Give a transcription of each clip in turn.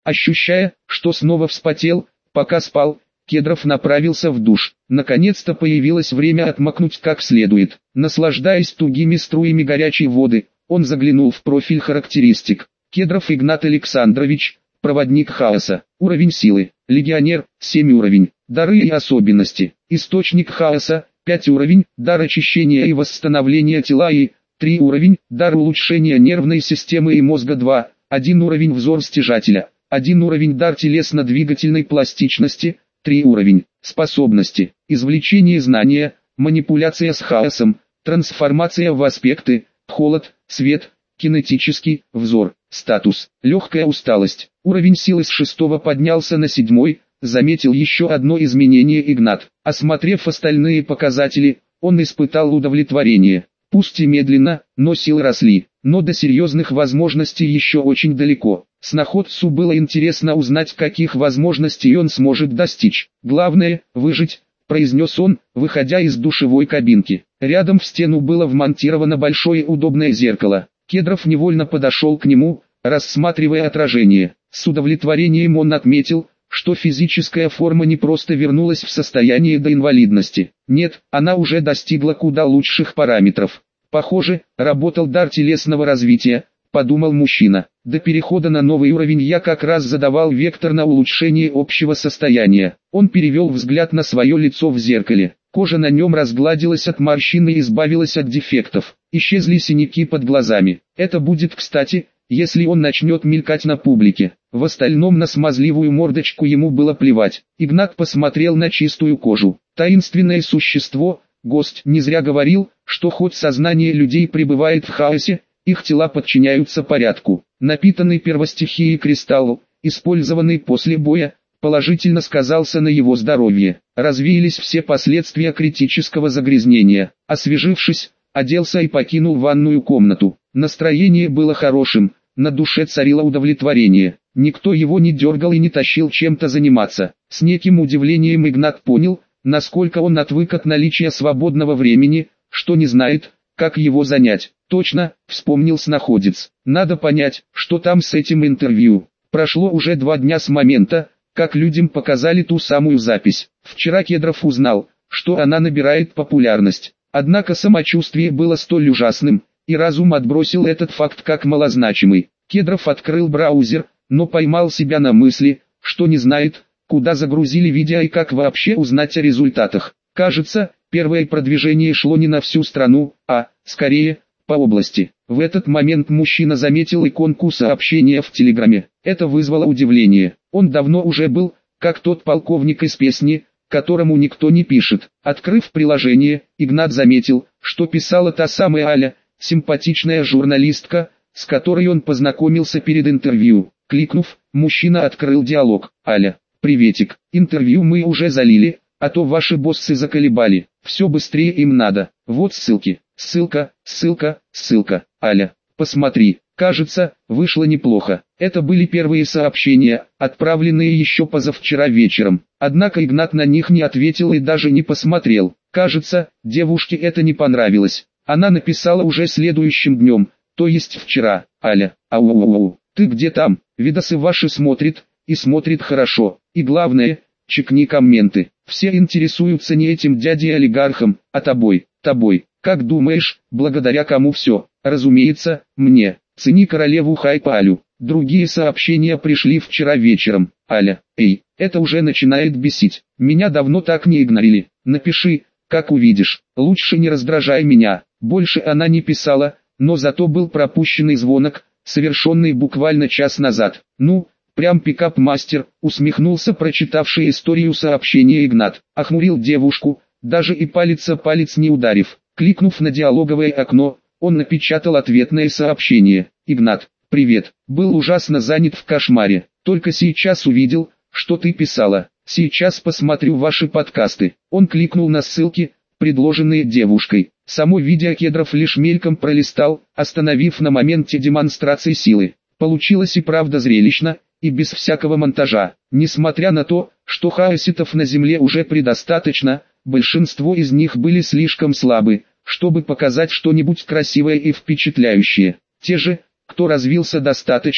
Ощущая, что снова вспотел, пока спал, Кедров направился в душ. Наконец-то появилось время отмокнуть как следует. Наслаждаясь тугими струями горячей воды, он заглянул в профиль характеристик. Кедров Игнат Александрович, проводник хаоса. Уровень силы. Легионер, 7 уровень. Дары и особенности. Источник хаоса, 5 уровень. Дар очищения и восстановления тела и 3 уровень. Дар улучшения нервной системы и мозга 2. 1 уровень. Взор стяжателя. 1 уровень. Дар телесно-двигательной пластичности. 3 уровень. Способности. Извлечение знания, манипуляция с хаосом, трансформация в аспекты, холод, свет, кинетический, взор. Статус. Легкая усталость. Уровень силы с 6 поднялся на 7. Заметил еще одно изменение Игнат. Осмотрев остальные показатели, он испытал удовлетворение. Пусть и медленно, но силы росли. Но до серьезных возможностей еще очень далеко. Сноходцу было интересно узнать, каких возможностей он сможет достичь. «Главное – выжить», – произнес он, выходя из душевой кабинки. Рядом в стену было вмонтировано большое удобное зеркало. Кедров невольно подошел к нему, рассматривая отражение. С удовлетворением он отметил, что физическая форма не просто вернулась в состояние до инвалидности. Нет, она уже достигла куда лучших параметров. Похоже, работал дар телесного развития, подумал мужчина. До перехода на новый уровень я как раз задавал вектор на улучшение общего состояния. Он перевел взгляд на свое лицо в зеркале. Кожа на нем разгладилась от морщин и избавилась от дефектов. Исчезли синяки под глазами. Это будет кстати, если он начнет мелькать на публике. В остальном на смазливую мордочку ему было плевать. Игнат посмотрел на чистую кожу. Таинственное существо, гость, не зря говорил, что хоть сознание людей пребывает в хаосе, их тела подчиняются порядку. Напитанный первостихией кристалл, использованный после боя, положительно сказался на его здоровье. Развеялись все последствия критического загрязнения. Освежившись, оделся и покинул ванную комнату. Настроение было хорошим, на душе царило удовлетворение. Никто его не дергал и не тащил чем-то заниматься. С неким удивлением Игнат понял, насколько он отвык от наличия свободного времени, что не знает, как его занять. Точно, вспомнил сноходец. Надо понять, что там с этим интервью. Прошло уже 2 дня с момента, как людям показали ту самую запись. Вчера Кедров узнал, что она набирает популярность. Однако самочувствие было столь ужасным, и разум отбросил этот факт как малозначимый. Кедров открыл браузер, но поймал себя на мысли, что не знает, куда загрузили видео и как вообще узнать о результатах. Кажется, первое продвижение шло не на всю страну, а, скорее, по области. В этот момент мужчина заметил иконку сообщения в Телеграме. Это вызвало удивление. Он давно уже был, как тот полковник из песни, которому никто не пишет. Открыв приложение, Игнат заметил, что писала та самая Аля, симпатичная журналистка, с которой он познакомился перед интервью. Кликнув, мужчина открыл диалог. «Аля, приветик, интервью мы уже залили, а то ваши боссы заколебали, все быстрее им надо, вот ссылки, ссылка, ссылка, ссылка, Аля, посмотри, кажется, вышло неплохо». Это были первые сообщения, отправленные еще позавчера вечером, однако Игнат на них не ответил и даже не посмотрел. Кажется, девушке это не понравилось. Она написала уже следующим днем, то есть вчера. «Аля, ау-ау-ау, ты где там? Видосы ваши смотрит, и смотрит хорошо, и главное, чекни комменты. Все интересуются не этим дядей-олигархом, а тобой. Как думаешь, благодаря кому все? Разумеется, мне. Цени королеву хайпа Алю». Другие сообщения пришли вчера вечером. «Аля, эй, это уже начинает бесить. Меня давно так не игнорили. Напиши, как увидишь. Лучше не раздражай меня». Больше она не писала, но зато был пропущенный звонок, совершенный буквально час назад. «Ну, прям пикап-мастер», усмехнулся прочитавший историю сообщения Игнат. Охмурил девушку, даже и палец о палец не ударив. Кликнув на диалоговое окно, он напечатал ответное сообщение. «Игнат, привет, был ужасно занят в кошмаре. Только сейчас увидел, что ты писала. Сейчас посмотрю ваши подкасты». Он кликнул на ссылки, предложенные девушкой. Само видео Кедров лишь мельком пролистал, остановив на моменте демонстрации силы. Получилось и правда зрелищно, и без всякого монтажа. Несмотря на то, что хаоситов на земле уже предостаточно, большинство из них были слишком слабы, чтобы показать что-нибудь красивое и впечатляющее. Те же, кто развился достаточно,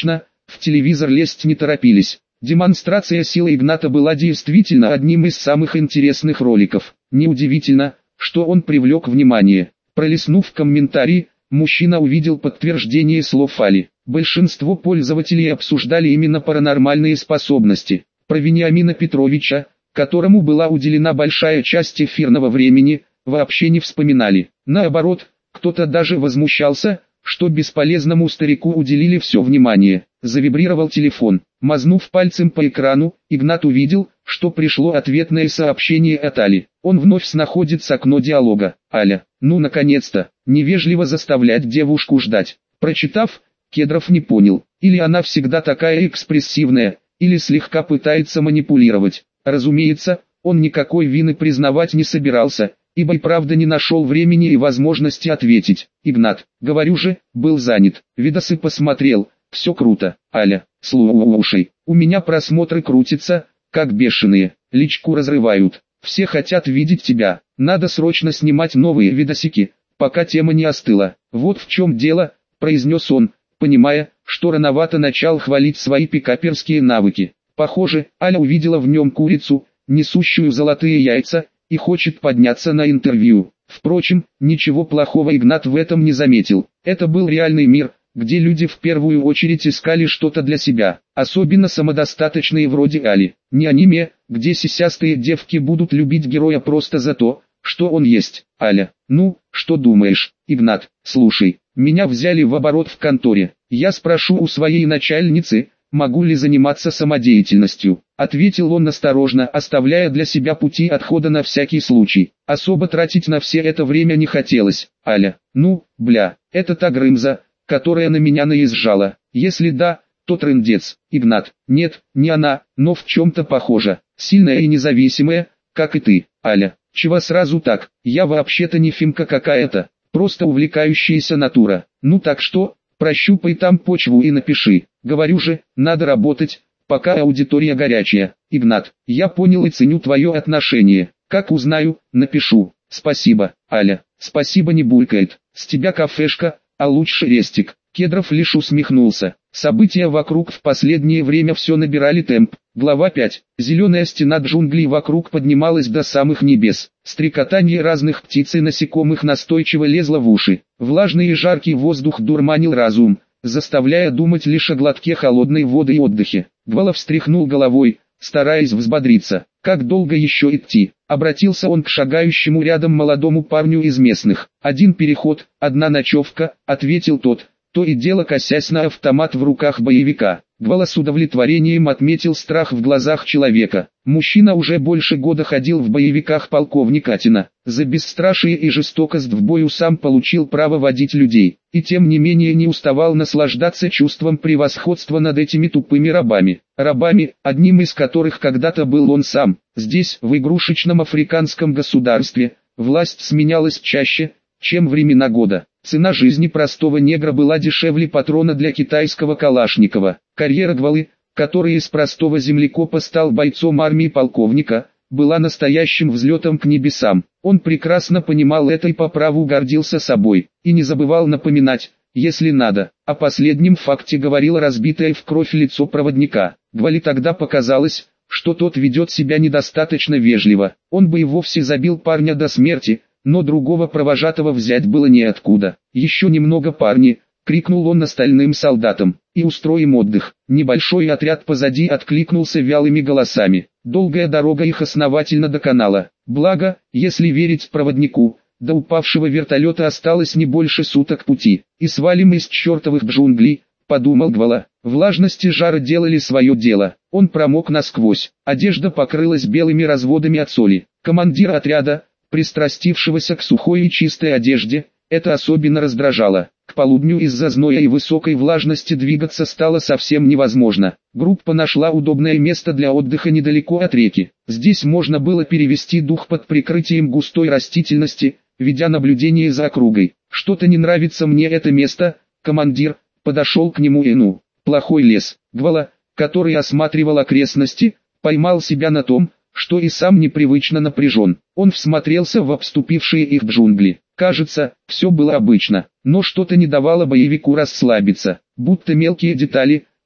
в телевизор лезть не торопились. Демонстрация силы Игната была действительно одним из самых интересных роликов. Неудивительно, что он привлек внимание. Пролистнув комментарии, мужчина увидел подтверждение слов Али. Большинство пользователей обсуждали именно паранормальные способности. Про Вениамина Петровича, которому была уделена большая часть эфирного времени, вообще не вспоминали. Наоборот, кто-то даже возмущался, что бесполезному старику уделили все внимание. Завибрировал телефон. Мазнув пальцем по экрану, Игнат увидел, что пришло ответное сообщение от Али. Он вновь снаходит окно диалога. Аля, ну наконец-то, невежливо заставлять девушку ждать. Прочитав, Кедров не понял, или она всегда такая экспрессивная, или слегка пытается манипулировать. Разумеется, он никакой вины признавать не собирался, ибо и правда не нашел времени и возможности ответить. Игнат, говорю же, был занят. Видосы посмотрел, все круто. Аля, слушай, у меня просмотры крутятся, как бешеные, личку разрывают. Все хотят видеть тебя, надо срочно снимать новые видосики, пока тема не остыла. Вот в чем дело, произнес он, понимая, что рановато начал хвалить свои пикаперские навыки. Похоже, Аля увидела в нем курицу, несущую золотые яйца, и хочет подняться на интервью. Впрочем, ничего плохого Игнат в этом не заметил. Это был реальный мир, где люди в первую очередь искали что-то для себя, особенно самодостаточные вроде Али. Не аниме, где сисястые девки будут любить героя просто за то, что он есть. Аля, ну, что думаешь? Игнат, слушай, меня взяли в оборот в конторе. Я спрошу у своей начальницы, могу ли заниматься самодеятельностью. Ответил он осторожно, оставляя для себя пути отхода на всякий случай. Особо тратить на все это время не хотелось. Аля, ну, бля, это та Грымза, которая на меня наезжала. Если да, то трындец. Игнат, нет, не она, но в чем-то похожа. Сильная и независимая, как и ты. Аля, чего сразу так? Я вообще-то не фимка какая-то, просто увлекающаяся натура. Ну так что, прощупай там почву и напиши. Говорю же, надо работать, пока аудитория горячая. Игнат, я понял и ценю твое отношение. Как узнаю, напишу. Спасибо, Аля. Спасибо не булькает. С тебя кафешка, а лучше рестик. Кедров лишь усмехнулся. События вокруг в последнее время все набирали темп. Глава 5. Зеленая стена джунглей вокруг поднималась до самых небес. Стрекотание разных птиц и насекомых настойчиво лезло в уши. Влажный и жаркий воздух дурманил разум, заставляя думать лишь о глотке холодной воды и отдыхе. Гвала встряхнул головой, стараясь взбодриться. Как долго еще идти? Обратился он к шагающему рядом молодому парню из местных. Один переход, одна ночевка, ответил тот, то и дело косясь на автомат в руках боевика. Гвала с удовлетворением отметил страх в глазах человека. Мужчина уже больше года ходил в боевиках полковника Атина. За бесстрашие и жестокость в бою сам получил право водить людей. И тем не менее не уставал наслаждаться чувством превосходства над этими тупыми рабами. Рабами, одним из которых когда-то был он сам. Здесь, в игрушечном африканском государстве, власть сменялась чаще, чем времена года. Цена жизни простого негра была дешевле патрона для китайского Калашникова. Карьера Гвалы, который из простого землекопа стал бойцом армии полковника, была настоящим взлетом к небесам. Он прекрасно понимал это и по праву гордился собой, и не забывал напоминать, если надо. О последнем факте говорило разбитое в кровь лицо проводника. Гвале тогда показалось, что тот ведет себя недостаточно вежливо. Он бы и вовсе забил парня до смерти, но другого провожатого взять было неоткуда. «Еще немного, парни!» — крикнул он остальным солдатам. «И устроим отдых». Небольшой отряд позади откликнулся вялыми голосами. Долгая дорога их основательно доконала. Благо, если верить проводнику, до упавшего вертолета осталось не больше суток пути. «И свалим из чертовых джунглей», — подумал Гвала. Влажность и жара делали свое дело. Он промок насквозь. Одежда покрылась белыми разводами от соли. Командир отряда, пристрастившегося к сухой и чистой одежде, это особенно раздражало. К полудню из-за зноя и высокой влажности двигаться стало совсем невозможно. Группа нашла удобное место для отдыха недалеко от реки. Здесь можно было перевести дух под прикрытием густой растительности, ведя наблюдение за округой. «Что-то не нравится мне это место, командир», — подошел к нему Эну. «Плохой лес». Гвала, который осматривал окрестности, поймал себя на том, что и сам непривычно напряжен. Он всмотрелся в обступившие их джунгли. Кажется, все было обычно, но что-то не давало боевику расслабиться, будто мелкие детали,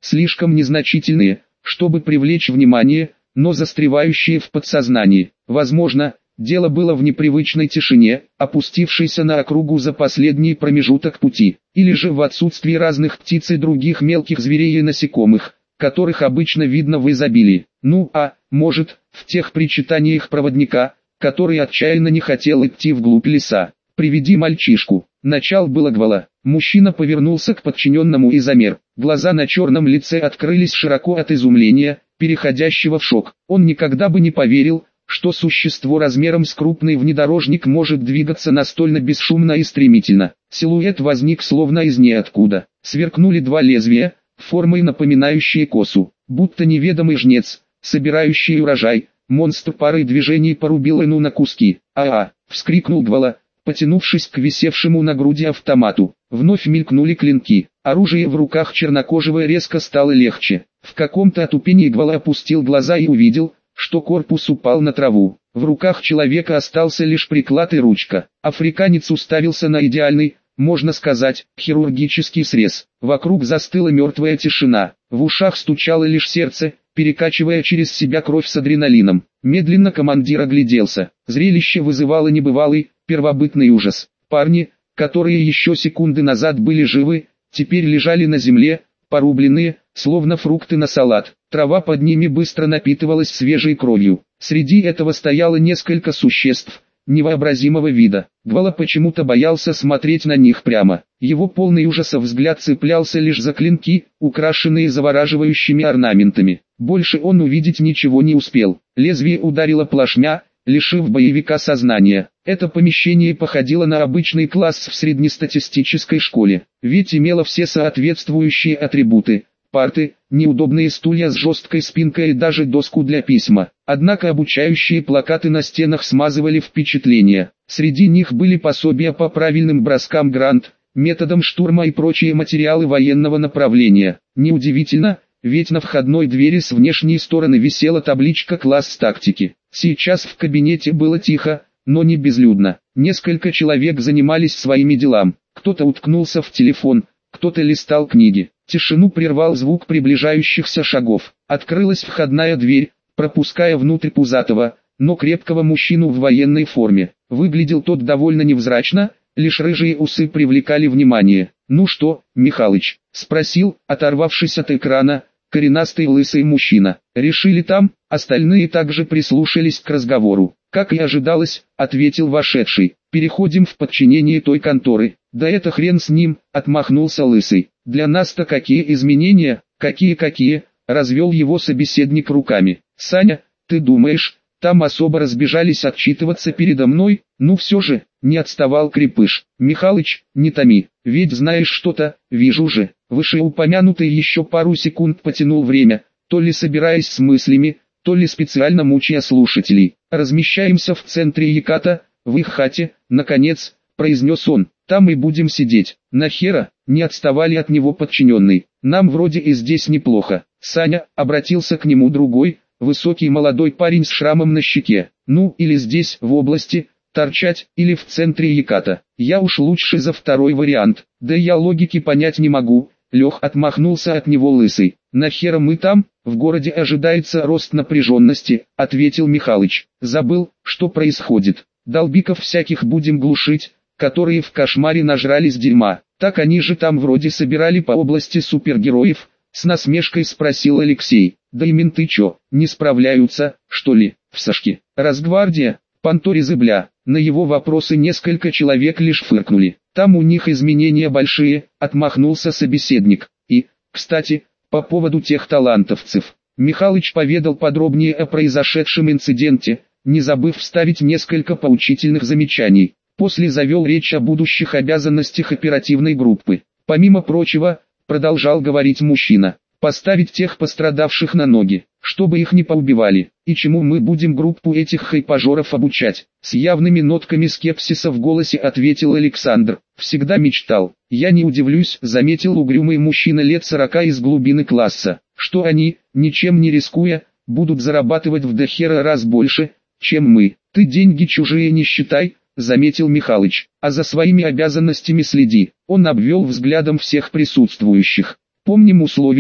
слишком незначительные, чтобы привлечь внимание, но застревающие в подсознании. Возможно, дело было в непривычной тишине, опустившейся на округу за последний промежуток пути, или же в отсутствии разных птиц и других мелких зверей и насекомых, которых обычно видно в изобилии. Ну а, может, в тех причитаниях проводника, который отчаянно не хотел идти вглубь леса. «Приведи мальчишку». Начал было Гвала. Мужчина повернулся к подчиненному и замер. Глаза на черном лице открылись широко от изумления, переходящего в шок. Он никогда бы не поверил, что существо размером с крупный внедорожник может двигаться настолько бесшумно и стремительно. Силуэт возник словно из ниоткуда. Сверкнули два лезвия, формой напоминающие косу, будто неведомый жнец, собирающий урожай. Монстр парой движений порубил Эну на куски. «А-а!» — вскрикнул Гвала, потянувшись к висевшему на груди автомату. Вновь мелькнули клинки. Оружие в руках чернокожего резко стало легче. В каком-то отупении Гвала опустил глаза и увидел, что корпус упал на траву. В руках человека остался лишь приклад и ручка. Африканец уставился на идеальный, можно сказать, хирургический срез. Вокруг застыла мертвая тишина. В ушах стучало лишь сердце, перекачивая через себя кровь с адреналином. Медленно командир огляделся. Зрелище вызывало небывалый, первобытный ужас. Парни, которые еще секунды назад были живы, теперь лежали на земле, порубленные, словно фрукты на салат. Трава под ними быстро напитывалась свежей кровью. Среди этого стояло несколько существ невообразимого вида. Гвала почему-то боялся смотреть на них прямо. Его полный ужаса взгляд цеплялся лишь за клинки, украшенные завораживающими орнаментами. Больше он увидеть ничего не успел. Лезвие ударило плашмя, лишив боевика сознания. Это помещение походило на обычный класс в среднестатистической школе, ведь имело все соответствующие атрибуты: парты, неудобные стулья с жесткой спинкой и даже доску для письма. Однако обучающие плакаты на стенах смазывали впечатление. Среди них были пособия по правильным броскам гранат, методам штурма и прочие материалы военного направления. Неудивительно, ведь на входной двери с внешней стороны висела табличка «Класс тактики». Сейчас в кабинете было тихо, но не безлюдно. Несколько человек занимались своими делами. Кто-то уткнулся в телефон, кто-то листал книги. Тишину прервал звук приближающихся шагов. Открылась входная дверь, пропуская внутрь пузатого, но крепкого мужчину в военной форме. Выглядел тот довольно невзрачно, лишь рыжие усы привлекали внимание. «Ну что, Михалыч?» — спросил, оторвавшись от экрана, коренастый лысый мужчина. «Решили там?» Остальные также прислушались к разговору. «Как и ожидалось», — ответил вошедший. «Переходим в подчинение той конторы». «Да это хрен с ним», — отмахнулся лысый. «Для нас-то какие изменения?» «Какие?» — развел его собеседник руками. «Саня, ты думаешь, там особо разбежались отчитываться передо мной?» «Ну все же», — не отставал Крепыш. «Михалыч, не томи, ведь знаешь что-то, вижу же». Вышеупомянутый еще пару секунд потянул время, то ли собираясь с мыслями, то ли специально мучая слушателей. «Размещаемся в центре Еката, в их хате», — наконец, произнес он. «Там и будем сидеть». «Нахера?» — не отставали от него подчиненные. «Нам вроде и здесь неплохо». Саня, обратился к нему другой, высокий молодой парень с шрамом на щеке. «Ну, или здесь, в области, торчать, или в центре Еката. Я уж лучше за второй вариант». «Да я логики понять не могу», — Лех отмахнулся от него лысый. «Нахера мы там? В городе ожидается рост напряженности», — ответил Михалыч. «Забыл, что происходит. Долбиков всяких будем глушить, которые в кошмаре нажрались дерьма. Так они же там вроде собирали по области супергероев», — с насмешкой спросил Алексей. «Да и менты чё, не справляются, что ли, в Сашке? Росгвардия, понторезы бля». На его вопросы несколько человек лишь фыркнули. «Там у них изменения большие», — отмахнулся собеседник. «И, кстати, по поводу тех талантовцев». Михалыч поведал подробнее о произошедшем инциденте, не забыв вставить несколько поучительных замечаний. После завел речь о будущих обязанностях оперативной группы. «Помимо прочего, продолжал говорить мужчина, поставить тех пострадавших на ноги, чтобы их не поубивали. И чему мы будем группу этих хайпажоров обучать?» С явными нотками скепсиса в голосе ответил Александр. «Всегда мечтал». «Я не удивлюсь», — заметил угрюмый мужчина лет 40 из глубины класса, «что они, ничем не рискуя, будут зарабатывать в дохера раз больше, чем мы. Ты деньги чужие не считай», — заметил Михалыч, «а за своими обязанностями следи». Он обвел взглядом всех присутствующих. «Помним условия,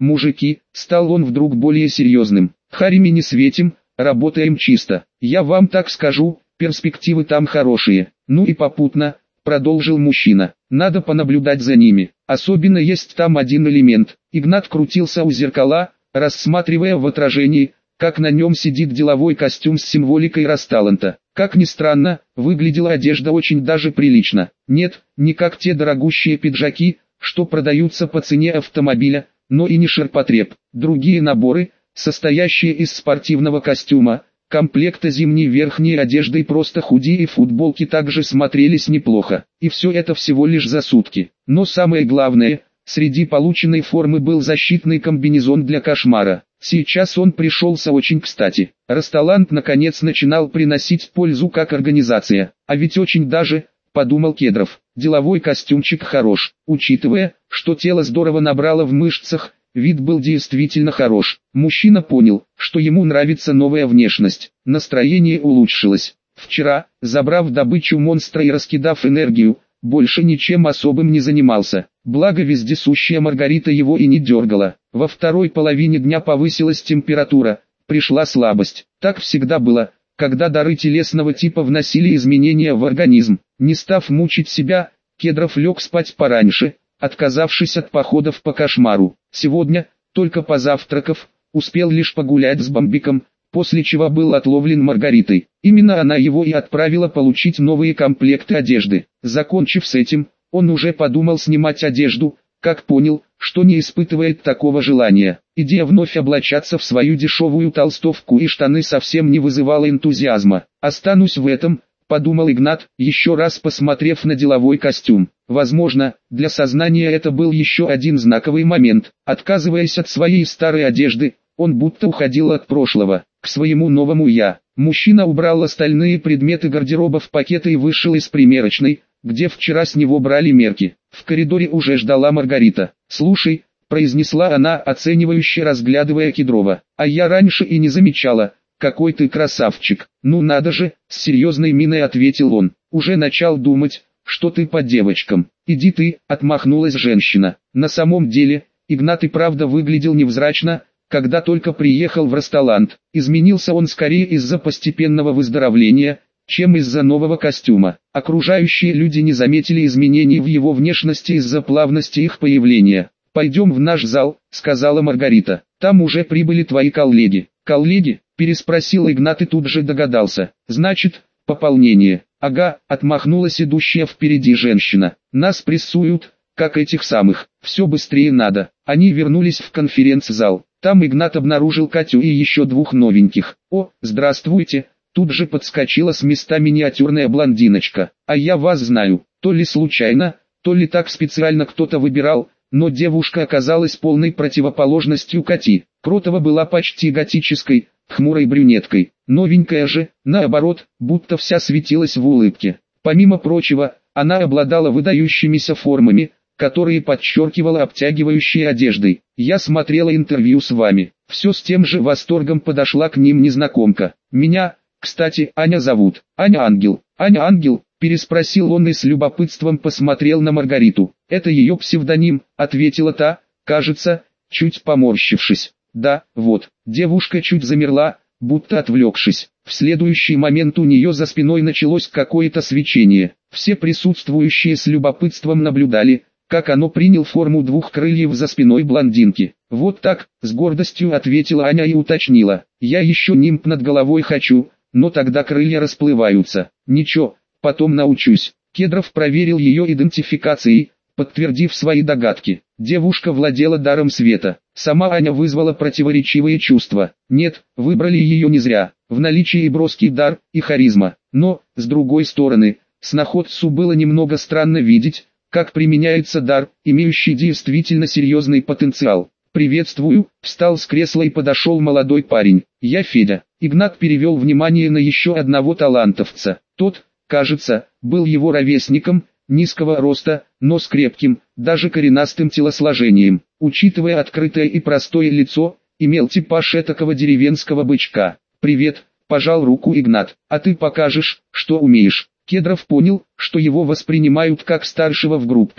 мужики, стал он вдруг более серьезным. Харими не светим, работаем чисто. Я вам так скажу, перспективы там хорошие. Ну и попутно, продолжил мужчина, надо понаблюдать за ними. Особенно есть там один элемент. Игнат крутился у зеркала, рассматривая в отражении, как на нем сидит деловой костюм с символикой Росталанта. Как ни странно, выглядела одежда очень даже прилично. Нет, не как те дорогущие пиджаки, что продаются по цене автомобиля, но и не ширпотреб. Другие наборы, состоящие из спортивного костюма, комплекта зимней верхней одежды и просто худи и футболки также смотрелись неплохо. И все это всего лишь за сутки. Но самое главное, среди полученной формы был защитный комбинезон для кошмара. Сейчас он пришелся очень кстати. Росталант наконец начинал приносить пользу как организация. А ведь очень даже, подумал Кедров, деловой костюмчик хорош. Учитывая, что тело здорово набрало в мышцах, вид был действительно хорош. Мужчина понял, что ему нравится новая внешность. Настроение улучшилось. Вчера, забрав добычу монстра и раскидав энергию, больше ничем особым не занимался. Благо вездесущая Маргарита его и не дергала. Во второй половине дня повысилась температура, пришла слабость. Так всегда было, когда дары телесного типа вносили изменения в организм. Не став мучить себя, Кедров лег спать пораньше, отказавшись от походов по кошмару. Сегодня, только позавтракав, успел лишь погулять с Бомбиком, после чего был отловлен Маргаритой. Именно она его и отправила получить новые комплекты одежды. Закончив с этим, он уже подумал снимать одежду, как понял, что не испытывает такого желания. Идея вновь облачаться в свою дешевую толстовку и штаны совсем не вызывала энтузиазма. «Останусь в этом», — подумал Игнат, еще раз посмотрев на деловой костюм. Возможно, для сознания это был еще один знаковый момент. Отказываясь от своей старой одежды, он будто уходил от прошлого, к своему новому «я». Мужчина убрал остальные предметы гардероба в пакеты и вышел из примерочной, где вчера с него брали мерки. В коридоре уже ждала Маргарита. «Слушай», — произнесла она, оценивающе разглядывая Кедрова, «а я раньше и не замечала, какой ты красавчик». «Ну надо же», — с серьезной миной ответил он, «уже начал думать, что ты по девочкам». «Иди ты», — отмахнулась женщина. На самом деле, Игнат и правда выглядел невзрачно, когда только приехал в Росталант. Изменился он скорее из-за постепенного выздоровления, чем из-за нового костюма. Окружающие люди не заметили изменений в его внешности из-за плавности их появления. «Пойдем в наш зал», — сказала Маргарита. «Там уже прибыли твои коллеги». «Коллеги?» — переспросил Игнат и тут же догадался. «Значит, пополнение». «Ага», — отмахнулась идущая впереди женщина. «Нас прессуют, как этих самых. Все быстрее надо». Они вернулись в конференц-зал. Там Игнат обнаружил Катю и еще двух новеньких. «О, здравствуйте!» Тут же подскочила с места миниатюрная блондиночка. «А я вас знаю». То ли случайно, то ли так специально кто-то выбирал, но девушка оказалась полной противоположностью Кати. Кротова была почти готической, хмурой брюнеткой. Новенькая же, наоборот, будто вся светилась в улыбке. Помимо прочего, она обладала выдающимися формами, которые подчеркивала обтягивающей одеждой. «Я смотрела интервью с вами». Все с тем же восторгом подошла к ним незнакомка. «Меня, кстати, Аня зовут». «Аня Ангел». «Аня Ангел?» — переспросил он и с любопытством посмотрел на Маргариту. «Это ее псевдоним», — ответила та, кажется, чуть поморщившись. «Да, вот». Девушка чуть замерла, будто отвлекшись. В следующий момент у нее за спиной началось какое-то свечение. Все присутствующие с любопытством наблюдали, как оно принял форму двух крыльев за спиной блондинки. «Вот так», — с гордостью ответила Аня и уточнила. «Я еще нимб над головой хочу, но тогда крылья расплываются». «Ничего, потом научусь». Кедров проверил ее идентификацией, подтвердив свои догадки. Девушка владела даром света. Сама Аня вызвала противоречивые чувства. Нет, выбрали ее не зря. В наличии и броский дар, и харизма. Но, с другой стороны, сноходцу было немного странно видеть, как применяется дар, имеющий действительно серьезный потенциал. «Приветствую», — встал с кресла и подошел молодой парень. «Я Федя». Игнат перевел внимание на еще одного талантовца. Тот, кажется, был его ровесником, низкого роста, но с крепким, даже коренастым телосложением. Учитывая открытое и простое лицо, имел типаж этакого деревенского бычка. «Привет», — пожал руку Игнат, — «а ты покажешь, что умеешь». Кедров понял, что его воспринимают как старшего в группе.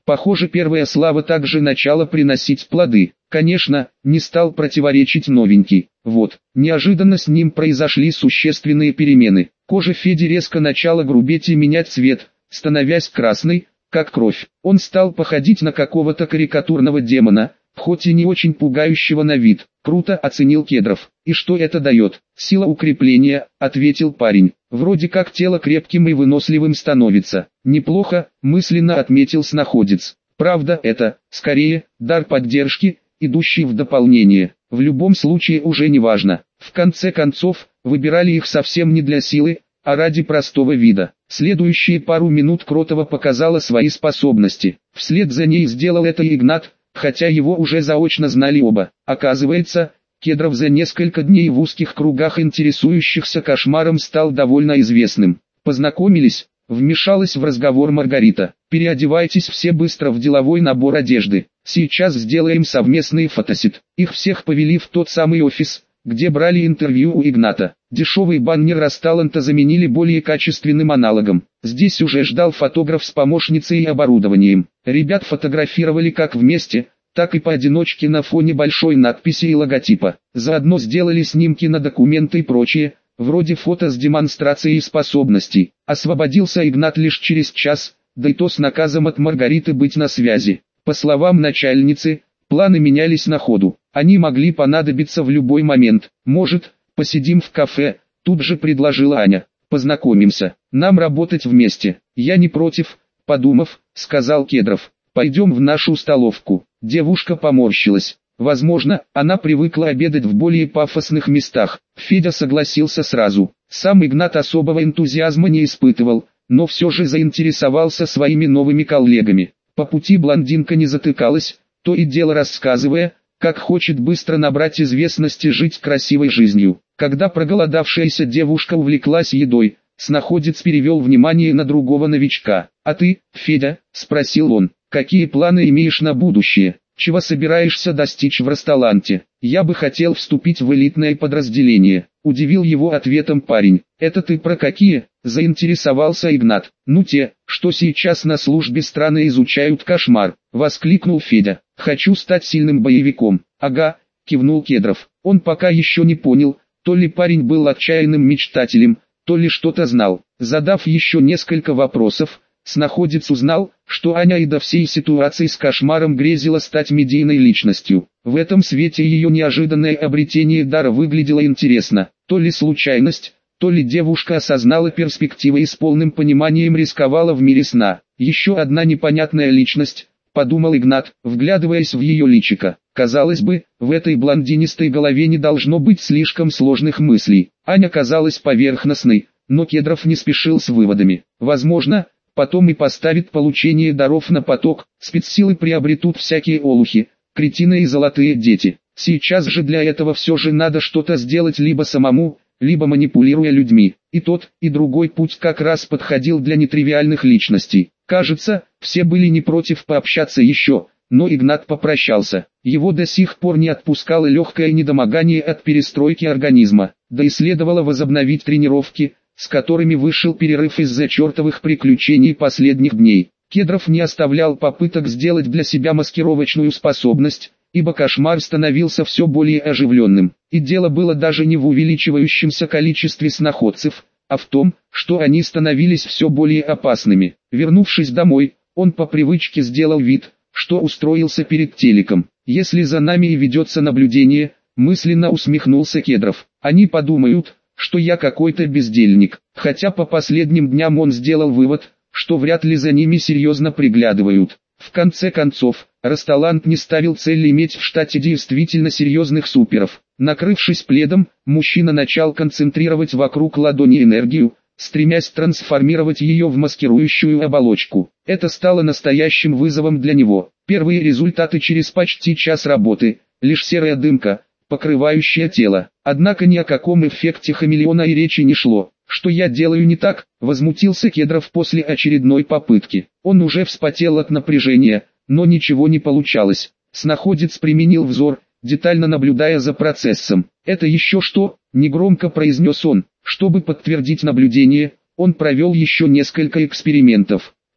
Похоже, первая слава также начала приносить плоды. Конечно, не стал противоречить новенький. Вот, неожиданно с ним произошли существенные перемены. Кожа Феди резко начала грубеть и менять цвет, становясь красной, как кровь. Он стал походить на какого-то карикатурного демона, хоть и не очень пугающего на вид. Круто оценил Кедров. И что это дает? Сила укрепления, ответил парень. Вроде как тело крепким и выносливым становится. Неплохо, мысленно отметил снаходец. Правда, это, скорее, дар поддержки, идущий в дополнение. В любом случае уже не важно. В конце концов, выбирали их совсем не для силы, а ради простого вида. Следующие пару минут Кротова показала свои способности. Вслед за ней сделал это и Игнат, хотя его уже заочно знали оба. Оказывается, Кедров за несколько дней в узких кругах интересующихся кошмаром стал довольно известным. Познакомились, вмешалась в разговор Маргарита. Переодевайтесь все быстро в деловой набор одежды. Сейчас сделаем совместный фотосет. Их всех повели в тот самый офис, где брали интервью у Игната. Дешевый баннер Росталанта заменили более качественным аналогом. Здесь уже ждал фотограф с помощницей и оборудованием. Ребят фотографировали как вместе, так и поодиночке на фоне большой надписи и логотипа. Заодно сделали снимки на документы и прочее, вроде фото с демонстрацией способностей. Освободился Игнат лишь через час, да и то с наказом от Маргариты быть на связи. По словам начальницы, планы менялись на ходу. Они могли понадобиться в любой момент. Может, посидим в кафе, тут же предложила Аня. Познакомимся, нам работать вместе. Я не против, подумав, сказал Кедров. Пойдем в нашу столовку. Девушка поморщилась. Возможно, она привыкла обедать в более пафосных местах. Федя согласился сразу. Сам Игнат особого энтузиазма не испытывал, но все же заинтересовался своими новыми коллегами. По пути блондинка не затыкалась, то и дело рассказывая, как хочет быстро набрать известность и жить красивой жизнью. Когда проголодавшаяся девушка увлеклась едой, снаходец перевел внимание на другого новичка. «А ты, Федя?» – спросил он. «Какие планы имеешь на будущее? Чего собираешься достичь в Росталанте?» «Я бы хотел вступить в элитное подразделение», – удивил его ответом парень. «Это ты про какие?» – заинтересовался Игнат. «Ну те, что сейчас на службе страны изучают кошмар», – воскликнул Федя. «Хочу стать сильным боевиком». «Ага», – кивнул Кедров. Он пока еще не понял, то ли парень был отчаянным мечтателем, то ли что-то знал. Задав еще несколько вопросов, снаходец узнал, что Аня и до всей ситуации с кошмаром грезила стать медийной личностью. В этом свете ее неожиданное обретение дара выглядело интересно. То ли случайность, то ли девушка осознала перспективы и с полным пониманием рисковала в мире сна. Еще одна непонятная личность, подумал Игнат, вглядываясь в ее личико. Казалось бы, в этой блондинистой голове не должно быть слишком сложных мыслей. Аня казалась поверхностной, но Кедров не спешил с выводами. Возможно, потом и поставит получение даров на поток, спецсилы приобретут всякие олухи, кретины и золотые дети. Сейчас же для этого все же надо что-то сделать либо самому, либо манипулируя людьми. И тот, и другой путь как раз подходил для нетривиальных личностей. Кажется, все были не против пообщаться еще, но Игнат попрощался. Его до сих пор не отпускало легкое недомогание от перестройки организма, да и следовало возобновить тренировки, с которыми вышел перерыв из-за чертовых приключений последних дней. Кедров не оставлял попыток сделать для себя маскировочную способность, ибо кошмар становился все более оживленным. И дело было даже не в увеличивающемся количестве снаходцев, а в том, что они становились все более опасными. Вернувшись домой, он по привычке сделал вид, что устроился перед телеком. «Если за нами и ведется наблюдение», мысленно усмехнулся Кедров, «они подумают, что я какой-то бездельник». Хотя по последним дням он сделал вывод, что вряд ли за ними серьезно приглядывают. В конце концов, Росталант не ставил цель иметь в штате действительно серьезных суперов. Накрывшись пледом, мужчина начал концентрировать вокруг ладони энергию, стремясь трансформировать ее в маскирующую оболочку. Это стало настоящим вызовом для него. Первые результаты через почти час работы, лишь серая дымка, покрывающая тело. Однако ни о каком эффекте хамелеона и речи не шло. «Что я делаю не так?» – возмутился Кедров после очередной попытки. Он уже вспотел от напряжения, но ничего не получалось. Снаходец применил взор, детально наблюдая за процессом. «Это еще что?» – негромко произнес он. Чтобы подтвердить наблюдение, он провел еще несколько экспериментов.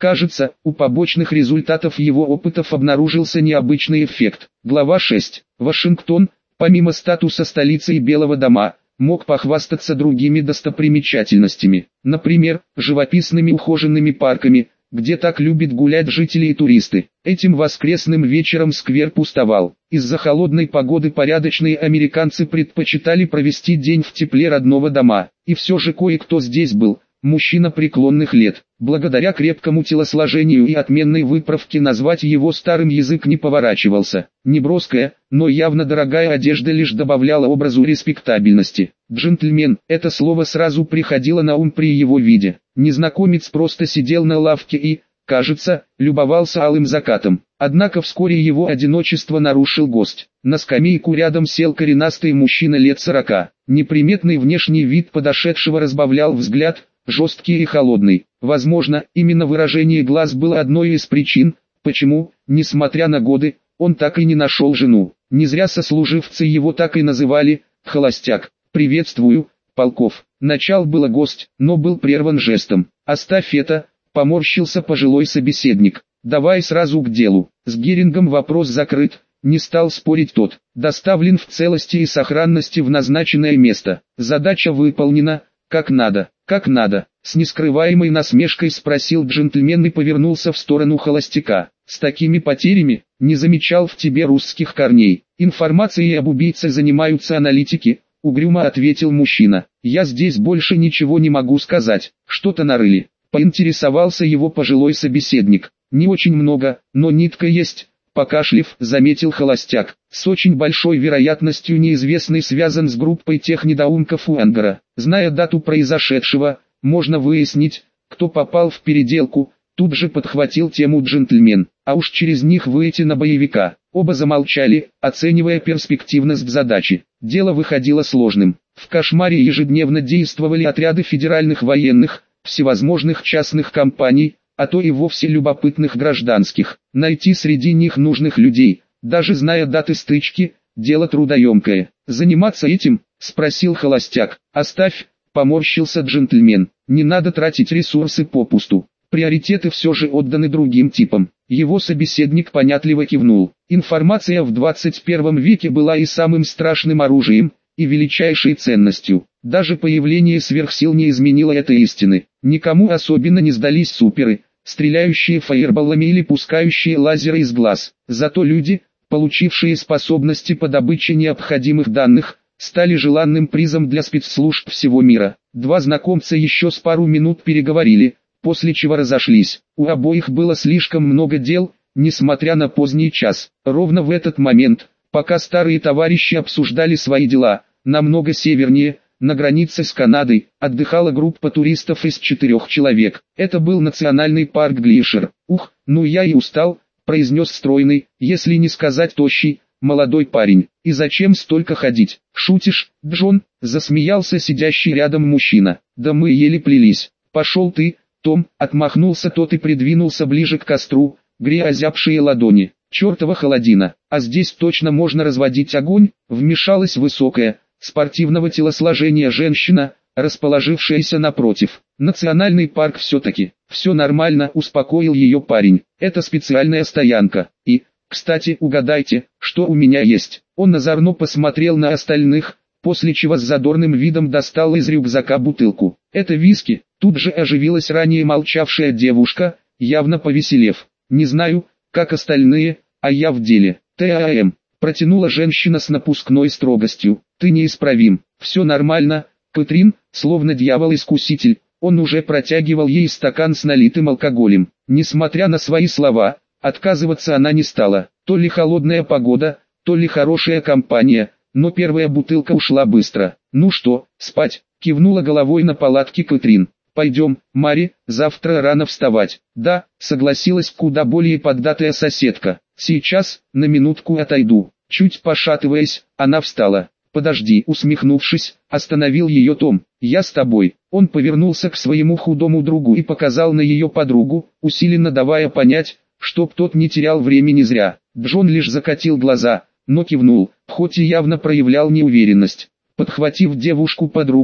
Кажется, у побочных результатов его опытов обнаружился необычный эффект. Глава 6. Вашингтон, помимо статуса столицы и Белого дома, мог похвастаться другими достопримечательностями. Например, живописными ухоженными парками, где так любят гулять жители и туристы. Этим воскресным вечером сквер пустовал. Из-за холодной погоды порядочные американцы предпочитали провести день в тепле родного дома. И все же кое-кто здесь был. Мужчина преклонных лет. Благодаря крепкому телосложению и отменной выправке назвать его старым язык не поворачивался. Неброская, но явно дорогая одежда лишь добавляла образу респектабельности. Джентльмен, это слово сразу приходило на ум при его виде. Незнакомец просто сидел на лавке и, кажется, любовался алым закатом. Однако вскоре его одиночество нарушил гость. На скамейку рядом сел коренастый мужчина лет 40. Неприметный внешний вид подошедшего разбавлял взгляд, жесткий и холодный. Возможно, именно выражение глаз было одной из причин, почему, несмотря на годы, он так и не нашел жену. Не зря сослуживцы его так и называли «холостяк». «Приветствую, Полков». Начал было гость, но был прерван жестом. «Оставь это», — поморщился пожилой собеседник. «Давай сразу к делу. С Герингом вопрос закрыт», — не стал спорить тот. «Доставлен в целости и сохранности в назначенное место. Задача выполнена, как надо». «Как надо?» — с нескрываемой насмешкой спросил джентльмен и повернулся в сторону холостяка. «С такими потерями, не замечал в тебе русских корней. Информацией об убийце занимаются аналитики», — угрюмо ответил мужчина. «Я здесь больше ничего не могу сказать. Что-то нарыли». Поинтересовался его пожилой собеседник. «Не очень много, но нитка есть». Покашлив, заметил холостяк. «С очень большой вероятностью неизвестный связан с группой тех недоумков Уэнгара. Зная дату произошедшего, можно выяснить, кто попал в переделку». Тут же подхватил тему джентльмен. «А уж через них выйти на боевика». Оба замолчали, оценивая перспективность задачи. Дело выходило сложным. В кошмаре ежедневно действовали отряды федеральных военных, всевозможных частных компаний, а то и вовсе любопытных гражданских. Найти среди них нужных людей, даже зная даты стычки, дело трудоемкое. «Заниматься этим?» — спросил холостяк. «Оставь», — поморщился джентльмен. «Не надо тратить ресурсы попусту. Приоритеты все же отданы другим типам». Его собеседник понятливо кивнул. Информация в 21 веке была и самым страшным оружием, и величайшей ценностью. Даже появление сверхсил не изменило этой истины. Никому особенно не сдались суперы, стреляющие фаерболами или пускающие лазеры из глаз. Зато люди, получившие способности по добыче необходимых данных, стали желанным призом для спецслужб всего мира. Два знакомца еще с пару минут переговорили, после чего разошлись. У обоих было слишком много дел, несмотря на поздний час. Ровно в этот момент, пока старые товарищи обсуждали свои дела, намного севернее, на границе с Канадой, отдыхала группа туристов из 4 человек. Это был национальный парк Глишер. «Ух, ну я и устал», — произнес стройный, если не сказать тощий, молодой парень. «И зачем столько ходить?» «Шутишь, Джон?» — засмеялся сидящий рядом мужчина. «Да мы еле плелись». «Пошел ты, Том», — отмахнулся тот и придвинулся ближе к костру, грея озябшие ладони. «Чертова холодина, а здесь точно можно разводить огонь», — вмешалась высокая, спортивного телосложения женщина, расположившаяся напротив. «Национальный парк все-таки». «Все нормально», — успокоил ее парень. «Это специальная стоянка. И, кстати, угадайте, что у меня есть». Он озорно посмотрел на остальных, после чего с задорным видом достал из рюкзака бутылку. «Это виски». Тут же оживилась ранее молчавшая девушка, явно повеселев. «Не знаю, как остальные, а я в деле». «ТАМ», протянула женщина с напускной строгостью. «Ты неисправим». «Все нормально, Кэтрин», словно дьявол-искуситель, он уже протягивал ей стакан с налитым алкоголем. Несмотря на свои слова, отказываться она не стала. То ли холодная погода, то ли хорошая компания, но первая бутылка ушла быстро. «Ну что, спать?» — кивнула головой на палатке Кэтрин. «Пойдем, Мари, завтра рано вставать». «Да», — согласилась куда более поддатая соседка. «Сейчас, на минутку отойду». Чуть пошатываясь, она встала. «Подожди», — усмехнувшись, остановил ее Том. «Я с тобой». Он повернулся к своему худому другу и показал на ее подругу, усиленно давая понять, чтоб тот не терял времени зря. Джон лишь закатил глаза, но кивнул, хоть и явно проявлял неуверенность. Подхватив девушку под руку,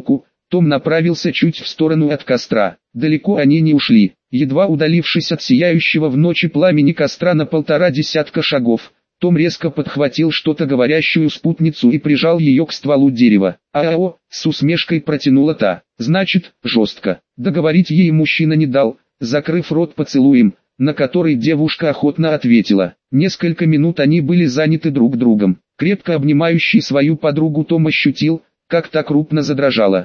Том направился чуть в сторону от костра. Далеко они не ушли. Едва удалившись от сияющего в ночи пламени костра на 1,5 десятка шагов, Том резко подхватил что-то говорящую спутницу и прижал ее к стволу дерева. «Ао!» — с усмешкой протянула та. «Значит, жестко». Договорить ей мужчина не дал, закрыв рот поцелуем, на который девушка охотно ответила. Несколько минут они были заняты друг другом. Крепко обнимающий свою подругу Том ощутил, как та крупно задрожала.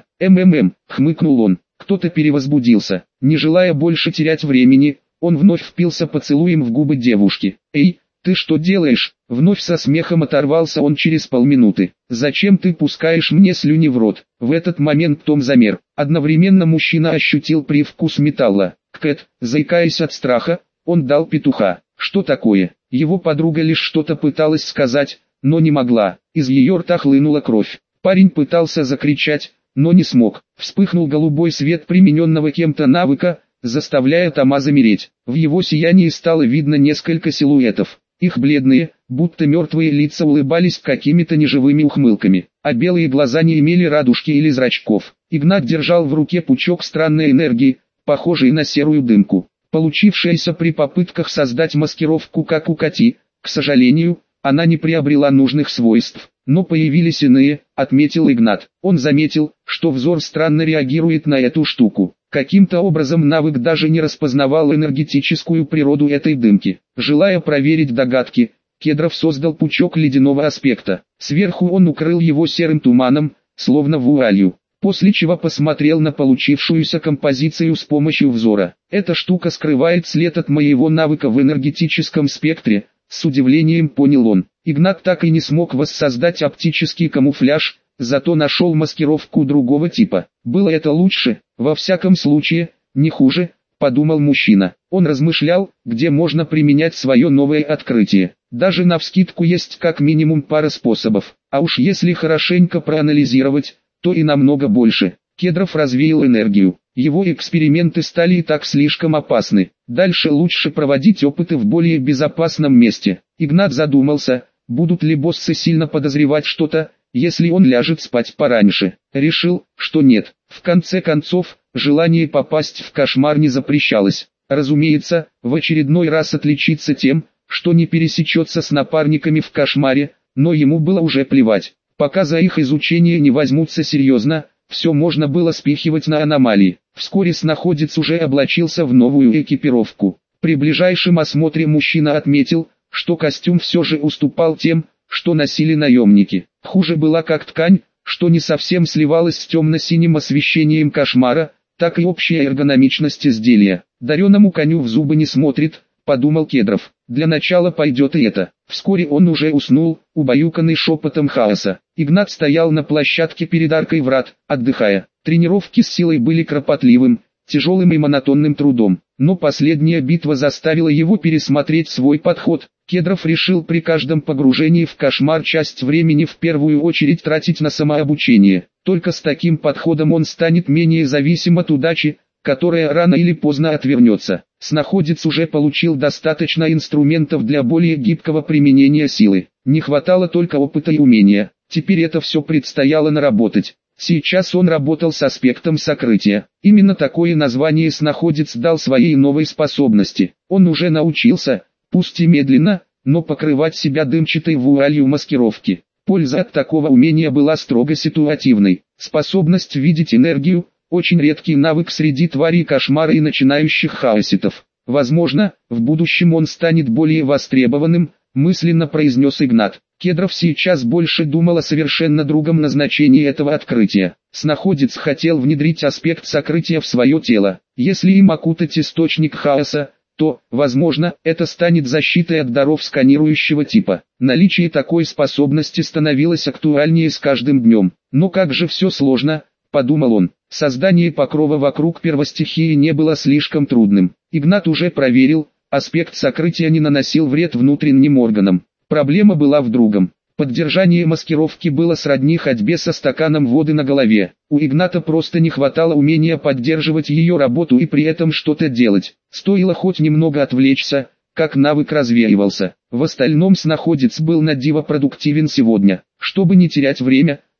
Хмыкнул он. Кто-то перевозбудился. Не желая больше терять времени, он вновь впился поцелуем в губы девушки. «Эй, ты что делаешь?» Вновь со смехом оторвался он через полминуты. «Зачем ты пускаешь мне слюни в рот?» В этот момент Том замер. Одновременно мужчина ощутил привкус металла. Кэт, заикаясь от страха, он дал петуха. Что такое? Его подруга лишь что-то пыталась сказать, но не могла. Из ее рта хлынула кровь. Парень пытался закричать, но не смог. Вспыхнул голубой свет примененного кем-то навыка, заставляя Тома замереть. В его сиянии стало видно несколько силуэтов. Их бледные, будто мертвые лица улыбались какими-то неживыми ухмылками, а белые глаза не имели радужки или зрачков. Игнат держал в руке пучок странной энергии, похожий на серую дымку, получившаяся при попытках создать маскировку как у Кати. К сожалению, она не приобрела нужных свойств, но появились иные, отметил Игнат. Он заметил, что взор странно реагирует на эту штуку. Каким-то образом навык даже не распознавал энергетическую природу этой дымки. Желая проверить догадки, Кедров создал пучок ледяного аспекта. Сверху он укрыл его серым туманом, словно вуалью, после чего посмотрел на получившуюся композицию с помощью взора. «Эта штука скрывает след от моего навыка в энергетическом спектре», с удивлением понял он. Игнат так и не смог воссоздать оптический камуфляж, зато нашел маскировку другого типа. Было это лучше, во всяком случае, не хуже, подумал мужчина. Он размышлял, где можно применять свое новое открытие. Даже навскидку есть как минимум пара способов, а уж если хорошенько проанализировать, то и намного больше. Кедров развеял энергию. Его эксперименты стали и так слишком опасны. Дальше лучше проводить опыты в более безопасном месте. Игнат задумался, будут ли боссы сильно подозревать что-то, если он ляжет спать пораньше. Решил, что нет. В конце концов, желание попасть в кошмар не запрещалось. Разумеется, в очередной раз отличиться тем, что не пересечется с напарниками в кошмаре, но ему было уже плевать. Пока за их изучение не возьмутся серьезно, все можно было спихивать на аномалии. Вскоре снаходец уже облачился в новую экипировку. При ближайшем осмотре мужчина отметил, что костюм все же уступал тем, что носили наемники. Хуже была как ткань, что не совсем сливалась с темно-синим освещением кошмара, так и общая эргономичность изделия. «Дареному коню в зубы не смотрит», — подумал Кедров. «Для начала пойдет и это». Вскоре он уже уснул, убаюканный шепотом хаоса. Игнат стоял на площадке перед аркой врат, отдыхая. Тренировки с силой были кропотливым, тяжелым и монотонным трудом. Но последняя битва заставила его пересмотреть свой подход. Кедров решил при каждом погружении в кошмар часть времени в первую очередь тратить на самообучение. Только с таким подходом он станет менее зависим от удачи, которая рано или поздно отвернется. Снаходец уже получил достаточно инструментов для более гибкого применения силы. Не хватало только опыта и умения. Теперь это все предстояло наработать. Сейчас он работал с аспектом сокрытия. Именно такое название снаходец дал своей новой способности. Он уже научился, пусть и медленно, но покрывать себя дымчатой вуалью маскировки. Польза от такого умения была строго ситуативной. Способность видеть энергию – очень редкий навык среди тварей кошмара и начинающих хаоситов. Возможно, в будущем он станет более востребованным, мысленно произнес Игнат. Кедров сейчас больше думал о совершенно другом назначении этого открытия. Снаходец хотел внедрить аспект сокрытия в свое тело. Если им окутать источник хаоса, то, возможно, это станет защитой от даров сканирующего типа. Наличие такой способности становилось актуальнее с каждым днем. Но как же все сложно, подумал он. Создание покрова вокруг первостихии не было слишком трудным. Игнат уже проверил, аспект сокрытия не наносил вред внутренним органам. Проблема была в другом. Поддержание маскировки было сродни ходьбе со стаканом воды на голове. У Игната просто не хватало умения поддерживать ее работу и при этом что-то делать. Стоило хоть немного отвлечься, как навык развеивался. В остальном снаходец был на диво продуктивен сегодня. Чтобы не терять время,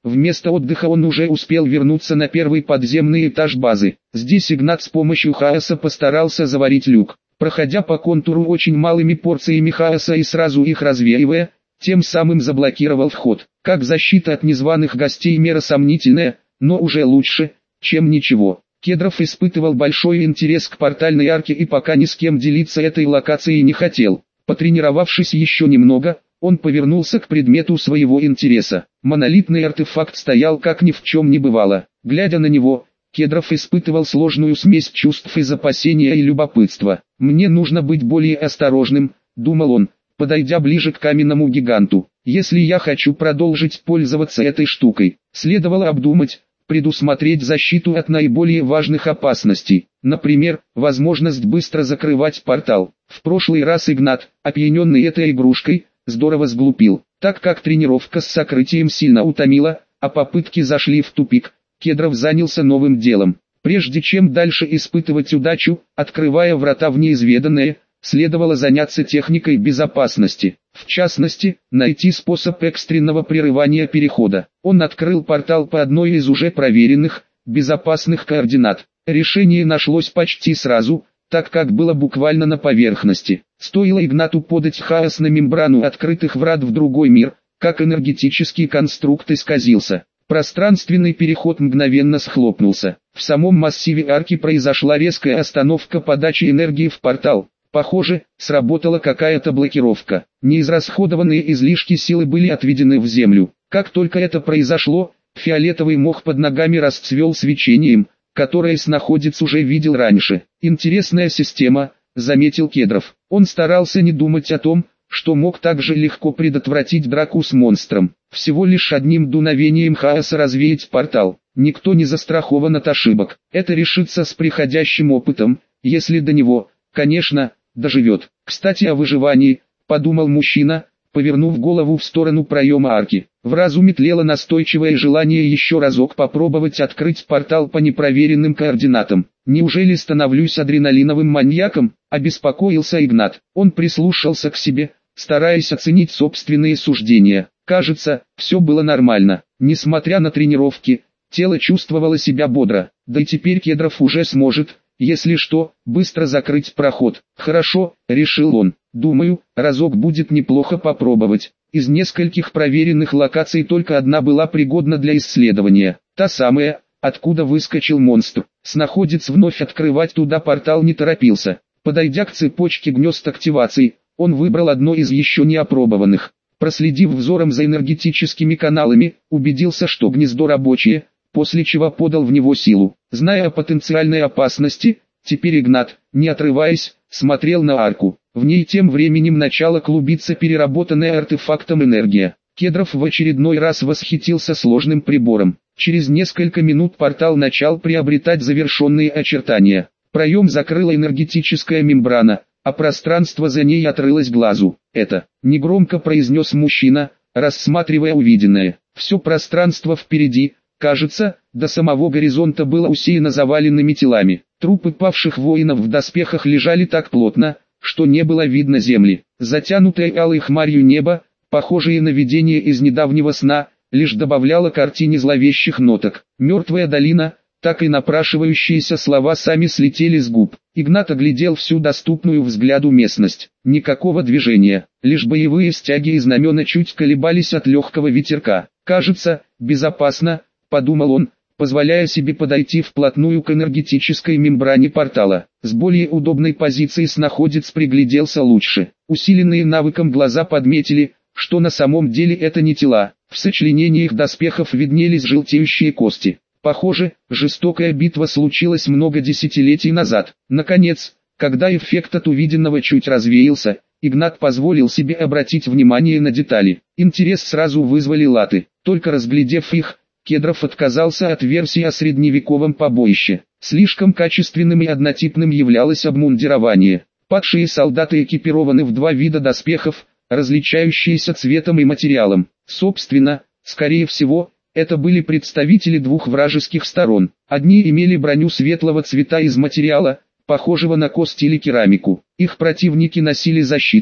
Вместо отдыха он уже успел вернуться на первый подземный этаж базы. Здесь Игнат с помощью хаоса постарался заварить люк, проходя по контуру очень малыми порциями хаоса и сразу их развеивая, тем самым заблокировал вход. Как защита от незваных гостей мера сомнительная, но уже лучше, чем ничего. Кедров испытывал большой интерес к портальной арке и пока ни с кем делиться этой локацией не хотел. Потренировавшись еще немного, он повернулся к предмету своего интереса. Монолитный артефакт стоял как ни в чем не бывало. Глядя на него, Кедров испытывал сложную смесь чувств из опасения и любопытства. «Мне нужно быть более осторожным», — думал он, подойдя ближе к каменному гиганту. «Если я хочу продолжить пользоваться этой штукой, следовало обдумать, предусмотреть защиту от наиболее важных опасностей, например, возможность быстро закрывать портал. В прошлый раз Игнат, опьяненный этой игрушкой, здорово сглупил, так как тренировка с сокрытием сильно утомила, а попытки зашли в тупик. Кедров занялся новым делом. Прежде чем дальше испытывать удачу, открывая врата в неизведанное, следовало заняться техникой безопасности. В частности, найти способ экстренного прерывания перехода. Он открыл портал по одной из уже проверенных, безопасных координат. Решение нашлось почти сразу, так как было буквально на поверхности. Стоило Игнату подать хаос на мембрану открытых врат в другой мир, как энергетический конструкт исказился. Пространственный переход мгновенно схлопнулся. В самом массиве арки произошла резкая остановка подачи энергии в портал. Похоже, сработала какая-то блокировка. Неизрасходованные излишки силы были отведены в землю. Как только это произошло, фиолетовый мох под ногами расцвел свечением, которое снаходец уже видел раньше. «Интересная система», — заметил Кедров. Он старался не думать о том, что мог так же легко предотвратить драку с монстром. Всего лишь одним дуновением хаоса развеять портал. Никто не застрахован от ошибок. Это решится с приходящим опытом, если до него, конечно, доживет. «Кстати, о выживании», — подумал мужчина, повернув голову в сторону проема арки. В разуме тлело настойчивое желание еще разок попробовать открыть портал по непроверенным координатам. «Неужели становлюсь адреналиновым маньяком?» — обеспокоился Игнат. Он прислушался к себе, стараясь оценить собственные суждения. Кажется, все было нормально. Несмотря на тренировки, тело чувствовало себя бодро. Да и теперь Кедров уже сможет, если что, быстро закрыть проход. «Хорошо», — решил он. «Думаю, разок будет неплохо попробовать». Из нескольких проверенных локаций только одна была пригодна для исследования. Та самая, откуда выскочил монстр. Снаходец вновь открывать туда портал не торопился. Подойдя к цепочке гнезд активаций, он выбрал одно из еще не опробованных. Проследив взором за энергетическими каналами, убедился, что гнездо рабочее, после чего подал в него силу. Зная о потенциальной опасности, теперь Игнат, не отрываясь, смотрел на арку. В ней тем временем начала клубиться переработанная артефактом энергия. Кедров в очередной раз восхитился сложным прибором. Через несколько минут портал начал приобретать завершенные очертания. Проем закрыла энергетическая мембрана, а пространство за ней открылось глазу. «Это», — негромко произнес мужчина, рассматривая увиденное. Все пространство впереди, кажется, до самого горизонта было усеяно заваленными телами. Трупы павших воинов в доспехах лежали так плотно, что не было видно земли. Затянутое алой хмарью небо, похожее на видение из недавнего сна, лишь добавляло картине зловещих ноток. Мертвая долина, так и напрашивающиеся слова сами слетели с губ. Игнат оглядел всю доступную взгляду местность. Никакого движения, лишь боевые стяги и знамена чуть колебались от легкого ветерка. «Кажется, безопасно», — подумал он, позволяя себе подойти вплотную к энергетической мембране портала. С более удобной позиции снаходец пригляделся лучше. Усиленные навыком глаза подметили, что на самом деле это не тела. В сочленении их доспехов виднелись желтеющие кости. Похоже, жестокая битва случилась много десятилетий назад. Наконец, когда эффект от увиденного чуть развеялся, Игнат позволил себе обратить внимание на детали. Интерес сразу вызвали латы. Только разглядев их, Кедров отказался от версии о средневековом побоище. Слишком качественным и однотипным являлось обмундирование. Падшие солдаты экипированы в два вида доспехов, различающиеся цветом и материалом. Собственно, скорее всего, это были представители двух вражеских сторон. Одни имели броню светлого цвета из материала, похожего на кость или керамику. Их противники носили защиту,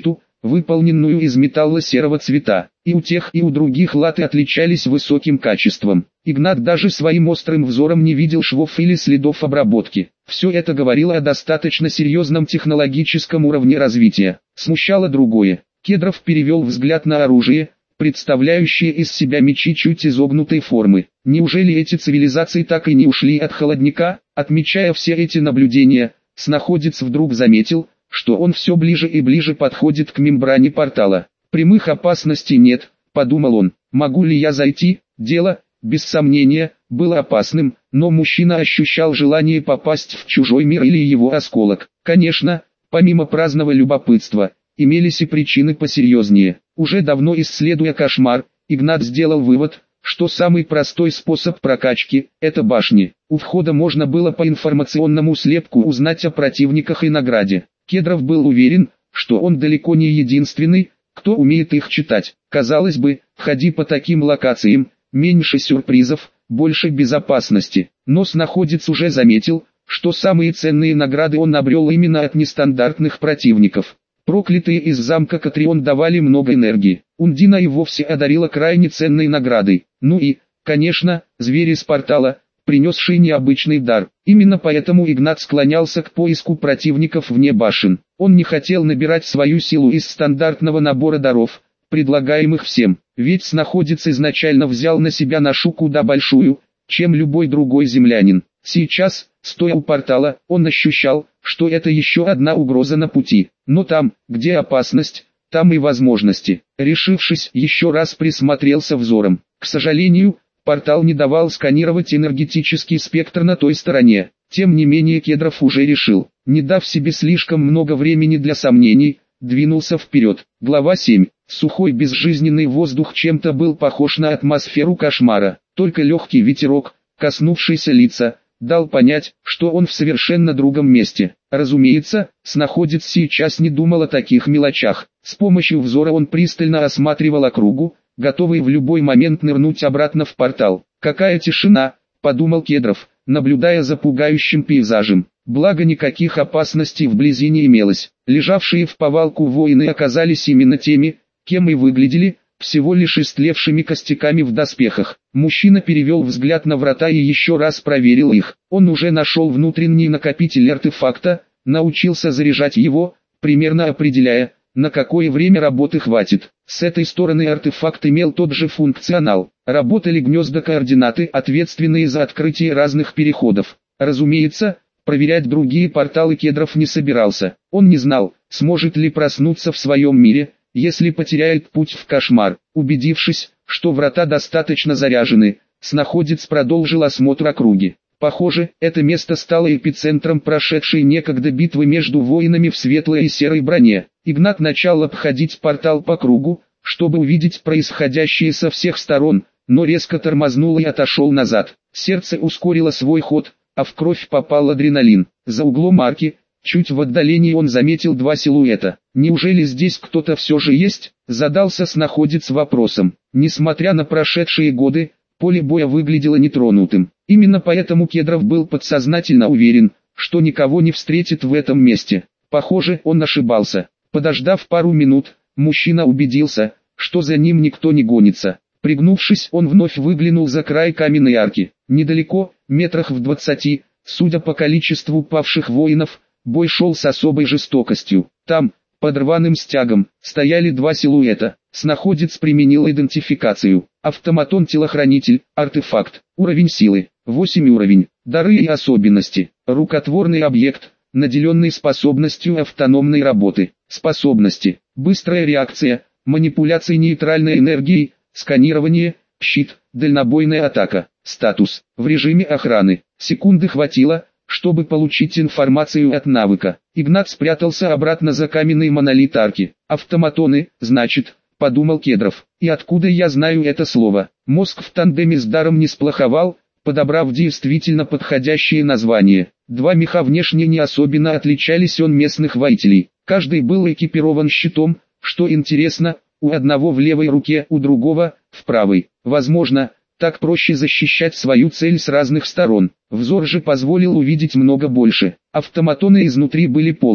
выполненную из металла серого цвета. И у тех и у других латы отличались высоким качеством. Игнат даже своим острым взором не видел швов или следов обработки. Все это говорило о достаточно серьезном технологическом уровне развития. Смущало другое. Кедров перевел взгляд на оружие, представляющие из себя мечи чуть изогнутой формы. Неужели эти цивилизации так и не ушли от холодника? Отмечая все эти наблюдения, снаходец вдруг заметил, что он все ближе и ближе подходит к мембране портала. Прямых опасностей нет, подумал он. Могу ли я зайти? Дело, без сомнения, было опасным, но мужчина ощущал желание попасть в чужой мир или его осколок. Конечно, помимо праздного любопытства, имелись и причины посерьезнее. Уже давно исследуя кошмар, Игнат сделал вывод, что самый простой способ прокачки – это башни. У входа можно было по информационному слепку узнать о противниках и награде. Кедров был уверен, что он далеко не единственный, кто умеет их читать. Казалось бы, входи по таким локациям, меньше сюрпризов, больше безопасности. Но снаходец уже заметил, что самые ценные награды он обрел именно от нестандартных противников. Проклятые из замка Катрион давали много энергии. Ундина и вовсе одарила крайне ценной наградой. Ну и, конечно, зверь из портала, принесший необычный дар. Именно поэтому Игнат склонялся к поиску противников вне башен. Он не хотел набирать свою силу из стандартного набора даров, предлагаемых всем. Ведь снаходец изначально взял на себя ношу куда большую, чем любой другой землянин. Сейчас, стоя у портала, он ощущал, что это еще одна угроза на пути. Но там, где опасность, там и возможности. Решившись, еще раз присмотрелся взором. К сожалению, портал не давал сканировать энергетический спектр на той стороне. Тем не менее Кедров уже решил, не дав себе слишком много времени для сомнений, двинулся вперед. Глава 7. Сухой безжизненный воздух чем-то был похож на атмосферу кошмара. Только легкий ветерок, коснувшийся лица, дал понять, что он в совершенно другом месте. Разумеется, снаходец сейчас не думал о таких мелочах. С помощью взора он пристально осматривал округу, готовый в любой момент нырнуть обратно в портал. «Какая тишина!» – подумал Кедров, наблюдая за пугающим пейзажем. Благо никаких опасностей вблизи не имелось. Лежавшие в повалку воины оказались именно теми, кем и выглядели, всего лишь истлевшими костяками в доспехах. Мужчина перевел взгляд на врата и еще раз проверил их. Он уже нашел внутренний накопитель артефакта, научился заряжать его, примерно определяя, на какое время работы хватит. С этой стороны артефакт имел тот же функционал. Работали гнезда-координаты, ответственные за открытие разных переходов. Разумеется, проверять другие порталы Кедров не собирался. Он не знал, сможет ли проснуться в своем мире, если потеряет путь в кошмар. Убедившись, что врата достаточно заряжены, снаходец продолжил осмотр округи. Похоже, это место стало эпицентром прошедшей некогда битвы между воинами в светлой и серой броне. Игнат начал обходить портал по кругу, чтобы увидеть происходящее со всех сторон, но резко тормознул и отошел назад. Сердце ускорило свой ход, а в кровь попал адреналин. За углом арки, чуть в отдалении он заметил два силуэта. Неужели здесь кто-то все же есть? Задался снаходец вопросом. Несмотря на прошедшие годы, поле боя выглядело нетронутым. Именно поэтому Кедров был подсознательно уверен, что никого не встретит в этом месте. Похоже, он ошибался. Подождав пару минут, мужчина убедился, что за ним никто не гонится. Пригнувшись, он вновь выглянул за край каменной арки. Недалеко, метрах в 20, судя по количеству павших воинов, бой шел с особой жестокостью. Там, под рваным стягом, стояли два силуэта. Снаходец применил идентификацию. Автоматон-телохранитель, артефакт, уровень силы, 8 уровень, дары и особенности. Рукотворный объект, наделенный способностью автономной работы. Способности: быстрая реакция, манипуляция нейтральной энергией, сканирование, щит, дальнобойная атака. Статус: в режиме охраны. Секунды хватило, чтобы получить информацию от навыка. Игнат спрятался обратно за каменный монолит арки. Автоматоны, значит, подумал Кедров. И откуда я знаю это слово? Мозг в тандеме с даром не сплоховал, подобрав действительно подходящее название. Два меха внешне не особенно отличались от местных воителей. Каждый был экипирован щитом, что интересно, у одного в левой руке, у другого в правой. Возможно, так проще защищать свою цель с разных сторон. Взор же позволил увидеть много больше. Автоматоны изнутри были полыми.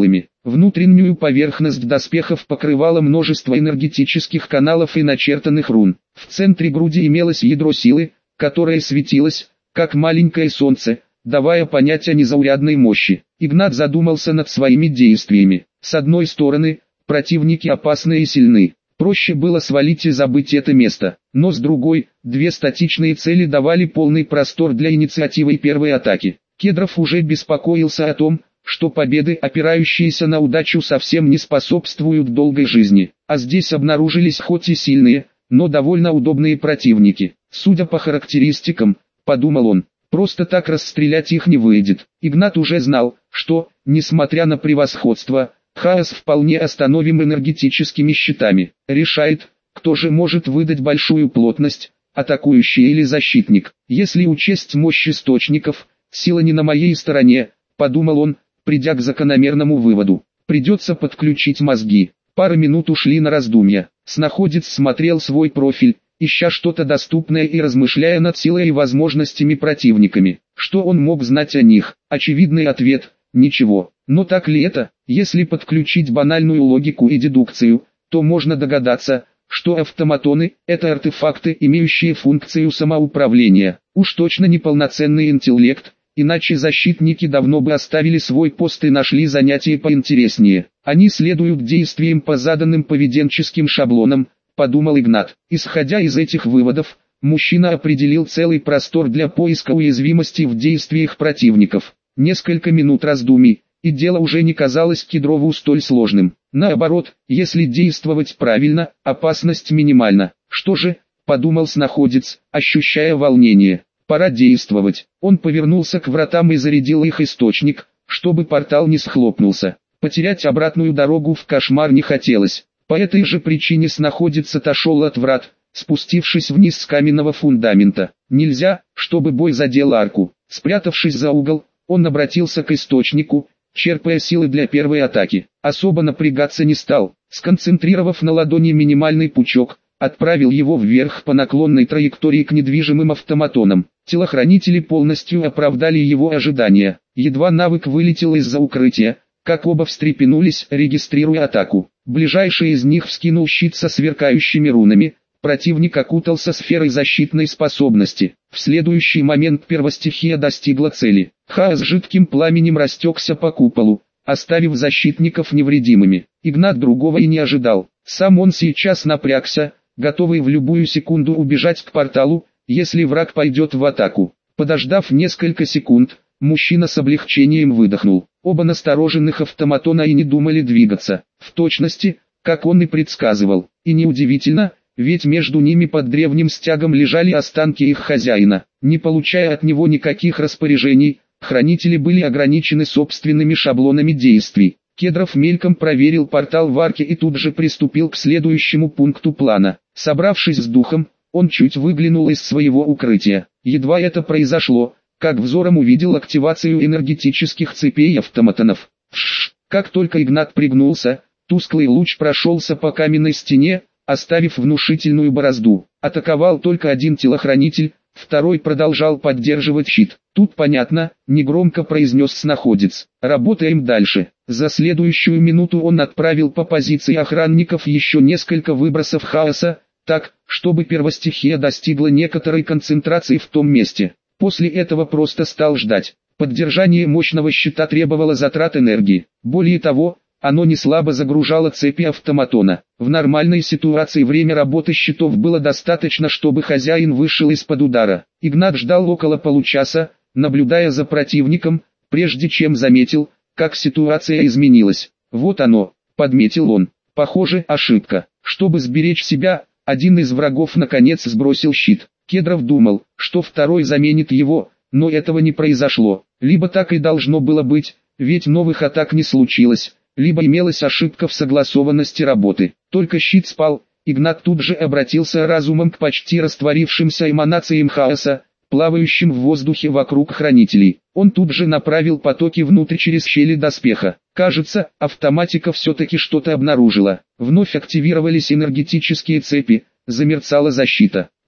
Внутреннюю поверхность доспехов покрывало множество энергетических каналов и начертанных рун. В центре груди имелось ядро силы, которое светилось, как маленькое солнце, давая понять о незаурядной мощи. Игнат задумался над своими действиями. С одной стороны, противники опасны и сильны. Проще было свалить и забыть это место. Но с другой, две статичные цели давали полный простор для инициативы и первой атаки. Кедров уже беспокоился о том, что победы, опирающиеся на удачу, совсем не способствуют долгой жизни. А здесь обнаружились хоть и сильные, но довольно удобные противники. Судя по характеристикам, подумал он, просто так расстрелять их не выйдет. Игнат уже знал, что, несмотря на превосходство, Хаос вполне остановим энергетическими щитами. Решает, кто же может выдать большую плотность, атакующий или защитник. Если учесть мощь источников, сила не на моей стороне, подумал он, придя к закономерному выводу. Придется подключить мозги. Пара минут ушли на раздумья. Снаходец смотрел свой профиль, ища что-то доступное и размышляя над силой и возможностями противниками. Что он мог знать о них? Очевидный ответ – ничего. Но так ли это? Если подключить банальную логику и дедукцию, то можно догадаться, что автоматоны – это артефакты, имеющие функцию самоуправления. Уж точно не полноценный интеллект, иначе защитники давно бы оставили свой пост и нашли занятие поинтереснее. Они следуют действиям по заданным поведенческим шаблонам, подумал Игнат. Исходя из этих выводов, мужчина определил целый простор для поиска уязвимостей в действиях противников. Несколько минут раздумий, и дело уже не казалось Кедрову столь сложным. Наоборот, если действовать правильно, опасность минимальна. Что же, подумал снаходец, ощущая волнение. Пора действовать. Он повернулся к вратам и зарядил их источник, чтобы портал не схлопнулся. Потерять обратную дорогу в кошмар не хотелось. По этой же причине снаходец отошел от врат, спустившись вниз с каменного фундамента. Нельзя, чтобы бой задел арку. Спрятавшись за угол, он обратился к источнику, черпая силы для первой атаки. Особо напрягаться не стал. Сконцентрировав на ладони минимальный пучок, отправил его вверх по наклонной траектории к недвижимым автоматонам. Телохранители полностью оправдали его ожидания. Едва навык вылетел из-за укрытия, как оба встрепенулись, регистрируя атаку. Ближайший из них вскинул щит со сверкающими рунами. Противник окутался сферой защитной способности. В следующий момент первостихия достигла цели. Хаос жидким пламенем растекся по куполу, оставив защитников невредимыми. Игнат другого и не ожидал. Сам он сейчас напрягся, готовый в любую секунду убежать к порталу, если враг пойдет в атаку. Подождав несколько секунд, мужчина с облегчением выдохнул. Оба настороженных автоматона и не думали двигаться. В точности, как он и предсказывал. И неудивительно, ведь между ними под древним стягом лежали останки их хозяина. Не получая от него никаких распоряжений, хранители были ограничены собственными шаблонами действий. Кедров мельком проверил портал в арке и тут же приступил к следующему пункту плана. Собравшись с духом, он чуть выглянул из своего укрытия. Едва это произошло, как взором увидел активацию энергетических цепей автоматонов. Как только Игнат пригнулся, тусклый луч прошелся по каменной стене, оставив внушительную борозду. Атаковал только один телохранитель, второй продолжал поддерживать щит. Тут понятно, негромко произнес снаходец. Работаем дальше. За следующую минуту он отправил по позиции охранников еще несколько выбросов хаоса, так, чтобы первостихия достигла некоторой концентрации в том месте. После этого просто стал ждать. Поддержание мощного щита требовало затрат энергии. Более того, оно не слабо загружало цепи автоматона. В нормальной ситуации время работы щитов было достаточно, чтобы хозяин вышел из-под удара. Игнат ждал около получаса, наблюдая за противником, прежде чем заметил, как ситуация изменилась. Вот оно, подметил он. Похоже, ошибка. Чтобы сберечь себя, один из врагов наконец сбросил щит. Кедров думал, что второй заменит его, но этого не произошло. Либо так и должно было быть, ведь новых атак не случилось, либо имелась ошибка в согласованности работы. Только щит спал, Игнат тут же обратился разумом к почти растворившимся эманациям хаоса, плавающим в воздухе вокруг хранителей. Он тут же направил потоки внутрь через щели доспеха. Кажется, автоматика все-таки что-то обнаружила. Вновь активировались энергетические цепи, замерцала защита.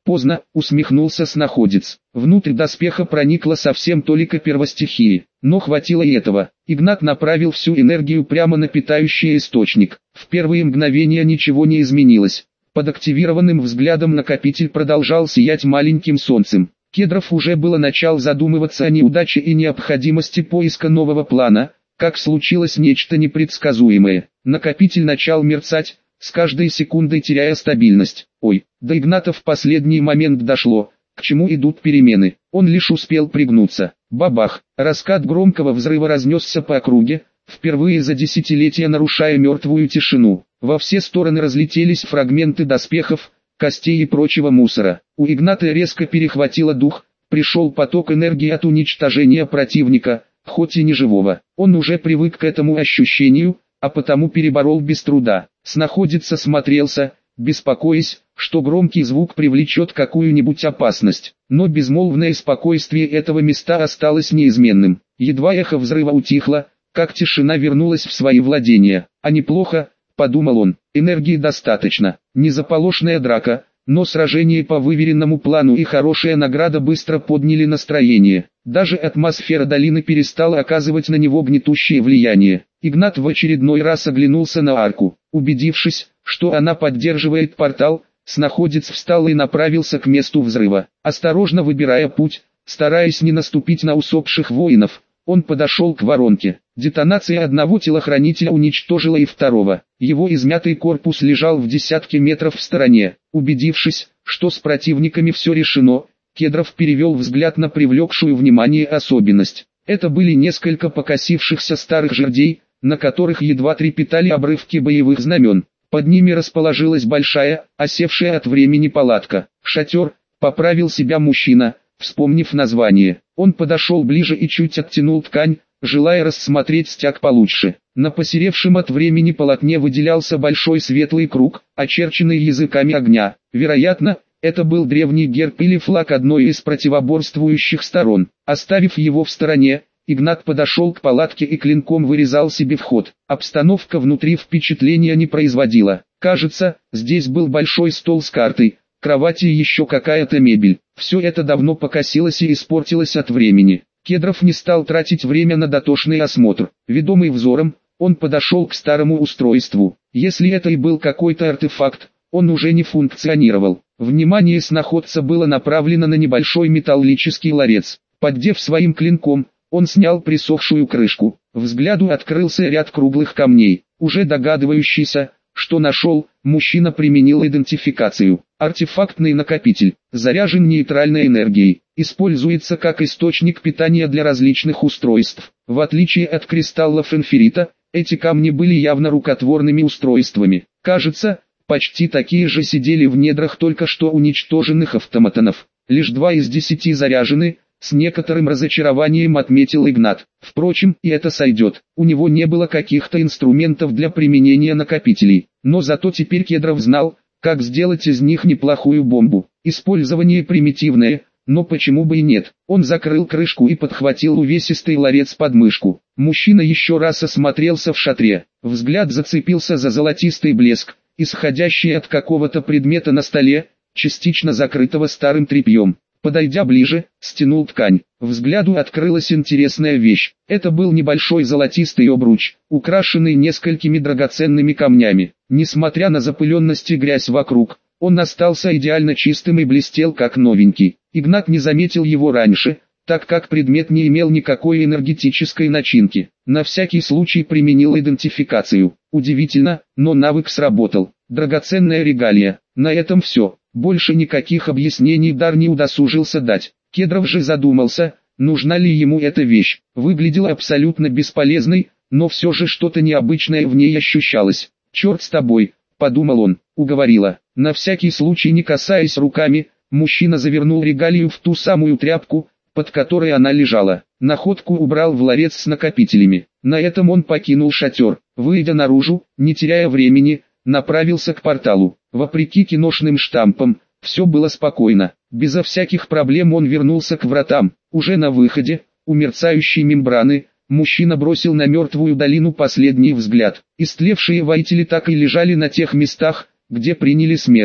Поздно, усмехнулся снаходец. Внутрь доспеха проникла совсем толика первостихии, но хватило и этого. Игнат направил всю энергию прямо на питающий источник. В первые мгновения ничего не изменилось. Под активированным взглядом накопитель продолжал сиять маленьким солнцем. Кедров уже было начал задумываться о неудаче и необходимости поиска нового плана, как случилось нечто непредсказуемое. Накопитель начал мерцать, с каждой секундой теряя стабильность. Ой, до Игната в последний момент дошло, к чему идут перемены. Он лишь успел пригнуться. Бабах! Раскат громкого взрыва разнесся по округе, впервые за десятилетия нарушая мертвую тишину. Во все стороны разлетелись фрагменты доспехов, костей и прочего мусора. У Игната резко перехватило дух, пришел поток энергии от уничтожения противника, хоть и не живого. Он уже привык к этому ощущению, а потому переборол без труда. Снаходец смотрелся, беспокоясь, что громкий звук привлечет какую-нибудь опасность. Но безмолвное спокойствие этого места осталось неизменным. Едва эхо взрыва утихло, как тишина вернулась в свои владения. А неплохо, подумал он, энергии достаточно. Не заполошная драка, но сражение по выверенному плану и хорошая награда быстро подняли настроение. Даже атмосфера долины перестала оказывать на него гнетущее влияние. Игнат в очередной раз оглянулся на арку. Убедившись, что она поддерживает портал, снаходец встал и направился к месту взрыва. Осторожно выбирая путь, стараясь не наступить на усопших воинов, он подошел к воронке. Детонация одного телохранителя уничтожила и второго. Его измятый корпус лежал в десятке метров в стороне. Убедившись, что с противниками все решено, Кедров перевел взгляд на привлекшую внимание особенность. Это были несколько покосившихся старых жердей, на которых едва трепетали обрывки боевых знамен. Под ними расположилась большая, осевшая от времени палатка. «Шатер», — поправил себя мужчина, вспомнив название. Он подошел ближе и чуть оттянул ткань, желая рассмотреть стяг получше. На посеревшем от времени полотне выделялся большой светлый круг, очерченный языками огня. Вероятно, это был древний герб или флаг одной из противоборствующих сторон. Оставив его в стороне, Игнат подошел к палатке и клинком вырезал себе вход. Обстановка внутри впечатления не производила. Кажется, здесь был большой стол с картой, кровати и еще какая-то мебель. Все это давно покосилось и испортилось от времени. Кедров не стал тратить время на дотошный осмотр. Ведомый взором, он подошел к старому устройству. Если это и был какой-то артефакт, он уже не функционировал. Внимание снаходца было направлено на небольшой металлический ларец. Поддев своим клинком, он снял присохшую крышку. Взгляду открылся ряд круглых камней. Уже догадывающийся, что нашел, мужчина применил идентификацию. Артефактный накопитель, заряжен нейтральной энергией, используется как источник питания для различных устройств. В отличие от кристаллов инферита, эти камни были явно рукотворными устройствами. Кажется, почти такие же сидели в недрах только что уничтоженных автоматонов. Лишь 2 из 10 заряжены, с некоторым разочарованием отметил Игнат. Впрочем, и это сойдет. У него не было каких-то инструментов для применения накопителей. Но зато теперь Кедров знал, как сделать из них неплохую бомбу. Использование примитивное, но почему бы и нет. Он закрыл крышку и подхватил увесистый ларец под мышку. Мужчина еще раз осмотрелся в шатре. Взгляд зацепился за золотистый блеск, исходящий от какого-то предмета на столе, частично закрытого старым тряпьем. Подойдя ближе, стянул ткань. Взгляду открылась интересная вещь. Это был небольшой золотистый обруч, украшенный несколькими драгоценными камнями. Несмотря на запыленность и грязь вокруг, он остался идеально чистым и блестел как новенький. Игнат не заметил его раньше, так как предмет не имел никакой энергетической начинки. На всякий случай применил идентификацию. Удивительно, но навык сработал. Драгоценная регалия. На этом все. Больше никаких объяснений дар не удосужился дать. Кедров же задумался, нужна ли ему эта вещь. Выглядела абсолютно бесполезной, но все же что-то необычное в ней ощущалось. «Черт с тобой», — подумал он, уговорила. На всякий случай не касаясь руками, мужчина завернул регалию в ту самую тряпку, под которой она лежала. Находку убрал в ларец с накопителями. На этом он покинул шатер. Выйдя наружу, не теряя времени, направился к порталу. Вопреки киношным штампам, все было спокойно. Безо всяких проблем он вернулся к вратам. Уже на выходе, у мерцающей мембраны, мужчина бросил на мертвую долину последний взгляд. Истлевшие воители так и лежали на тех местах, где приняли смерть.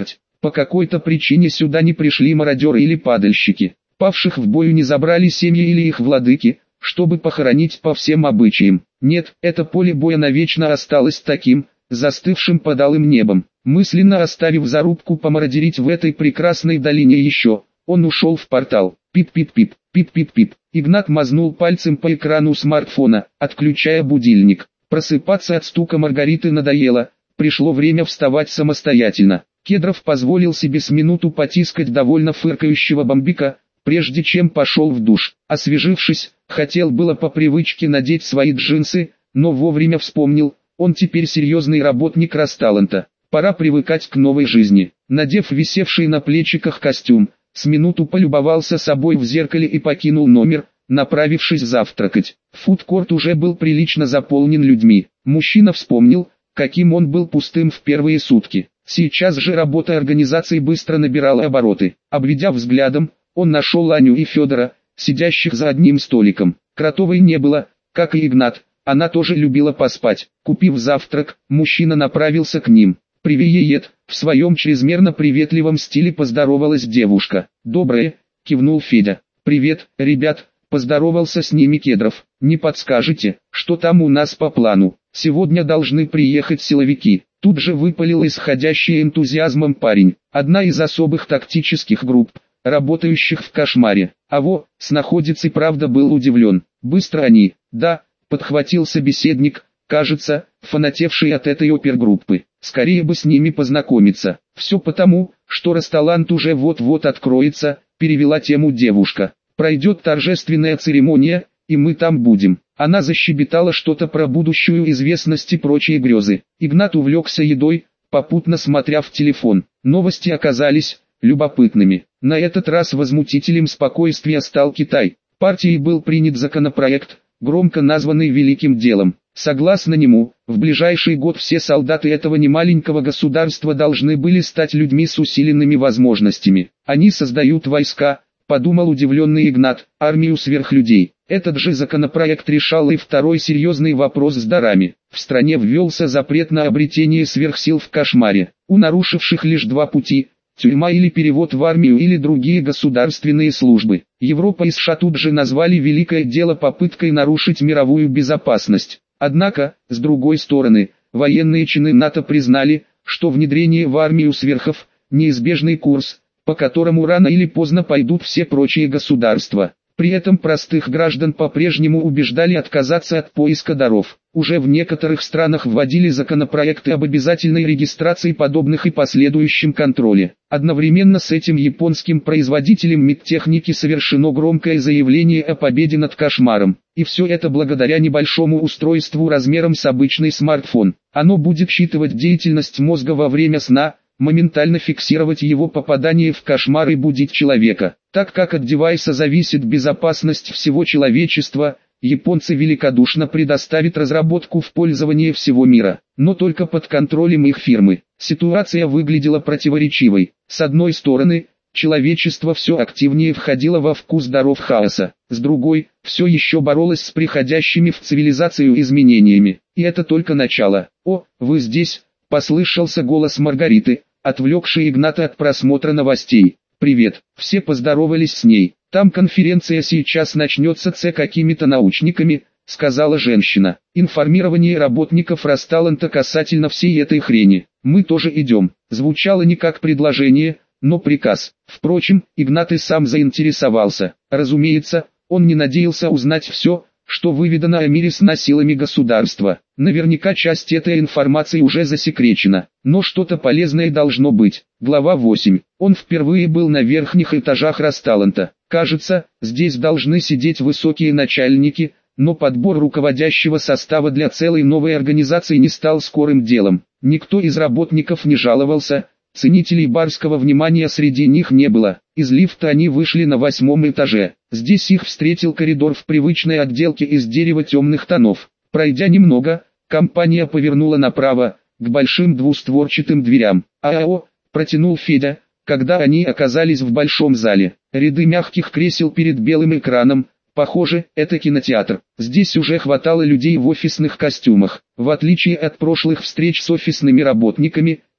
По какой-то причине сюда не пришли мародеры или падальщики. Павших в бою не забрали семьи или их владыки, чтобы похоронить по всем обычаям. Нет, это поле боя навечно осталось таким, застывшим под алым небом. Мысленно оставив зарубку помародерить в этой прекрасной долине еще, он ушел в портал. Пип-пип-пип, пип-пип-пип. Игнат мазнул пальцем по экрану смартфона, отключая будильник. Просыпаться от стука Маргариты надоело, пришло время вставать самостоятельно. Кедров позволил себе с минуту потискать довольно фыркающего бомбика, прежде чем пошел в душ. Освежившись, хотел было по привычке надеть свои джинсы, но вовремя вспомнил, он теперь серьезный работник Росталанта. Пора привыкать к новой жизни. Надев висевший на плечиках костюм, с минуту полюбовался собой в зеркале и покинул номер, направившись завтракать. Фудкорт уже был прилично заполнен людьми. Мужчина вспомнил, каким он был пустым в первые сутки. Сейчас же работа организации быстро набирала обороты. Обведя взглядом, он нашел Аню и Федора, сидящих за одним столиком. Кротовой не было, как и Игнат, она тоже любила поспать. Купив завтрак, мужчина направился к ним. «Привет!» — в своем чрезмерно приветливом стиле поздоровалась девушка. «Доброе!» — кивнул Федя. «Привет, ребят!» — поздоровался с ними Кедров. «Не подскажете, что там у нас по плану? Сегодня должны приехать силовики». Тут же выпалил исходящий энтузиазмом парень. Одна из особых тактических групп, работающих в кошмаре. Снаходец и правда был удивлен. Быстро они, да, подхватил собеседник, кажется, фанатевший от этой опергруппы. Скорее бы с ними познакомиться. Все потому, что Росталант уже вот-вот откроется, перевела тему девушка. Пройдет торжественная церемония, и мы там будем. Она защебетала что-то про будущую известность и прочие грезы. Игнат увлекся едой, попутно смотря в телефон. Новости оказались любопытными. На этот раз возмутителем спокойствия стал Китай. Партией был принят законопроект, громко названный «Великим делом». Согласно нему, в ближайший год все солдаты этого немаленького государства должны были стать людьми с усиленными возможностями. Они создают войска, подумал удивленный Игнат, армию сверхлюдей. Этот же законопроект решал и второй серьезный вопрос с дарами. В стране ввелся запрет на обретение сверхсил в кошмаре. У нарушивших лишь два пути – тюрьма или перевод в армию или другие государственные службы. Европа и США тут же назвали великое дело попыткой нарушить мировую безопасность. Однако, с другой стороны, военные чины НАТО признали, что внедрение в армию сверхов – неизбежный курс, по которому рано или поздно пойдут все прочие государства. При этом простых граждан по-прежнему убеждали отказаться от поиска даров. Уже в некоторых странах вводили законопроекты об обязательной регистрации подобных и последующем контроле. Одновременно с этим японским производителем медтехники совершено громкое заявление о победе над кошмаром. И все это благодаря небольшому устройству размером с обычный смартфон. Оно будет считывать деятельность мозга во время сна, моментально фиксировать его попадание в кошмар и будить человека. Так как от девайса зависит безопасность всего человечества, японцы великодушно предоставят разработку в пользование всего мира, но только под контролем их фирмы. Ситуация выглядела противоречивой. С одной стороны, человечество все активнее входило во вкус даров хаоса, с другой, все еще боролось с приходящими в цивилизацию изменениями. И это только начало. «О, вы здесь!» — послышался голос Маргариты, отвлекший Игната от просмотра новостей. «Привет!» Все поздоровались с ней. «Там конференция сейчас начнется с какими-то научниками», — сказала женщина. «Информирование работников Росталанта касательно всей этой хрени. Мы тоже идем». Звучало не как предложение, но приказ. Впрочем, Игнат и сам заинтересовался. Разумеется, он не надеялся узнать все, что выведано о мире сна силами государства. Наверняка часть этой информации уже засекречена, но что-то полезное должно быть. Глава 8. Он впервые был на верхних этажах Росталанта. Кажется, здесь должны сидеть высокие начальники, но подбор руководящего состава для целой новой организации не стал скорым делом. Никто из работников не жаловался, ценителей барского внимания среди них не было. Из лифта они вышли на 8-м этаже. Здесь их встретил коридор в привычной отделке из дерева темных тонов. Пройдя немного, компания повернула направо, к большим двустворчатым дверям. «ААО», — протянул Федя, когда они оказались в большом зале. Ряды мягких кресел перед белым экраном. Похоже, это кинотеатр. Здесь уже хватало людей в офисных костюмах. В отличие от прошлых встреч с офисными работниками,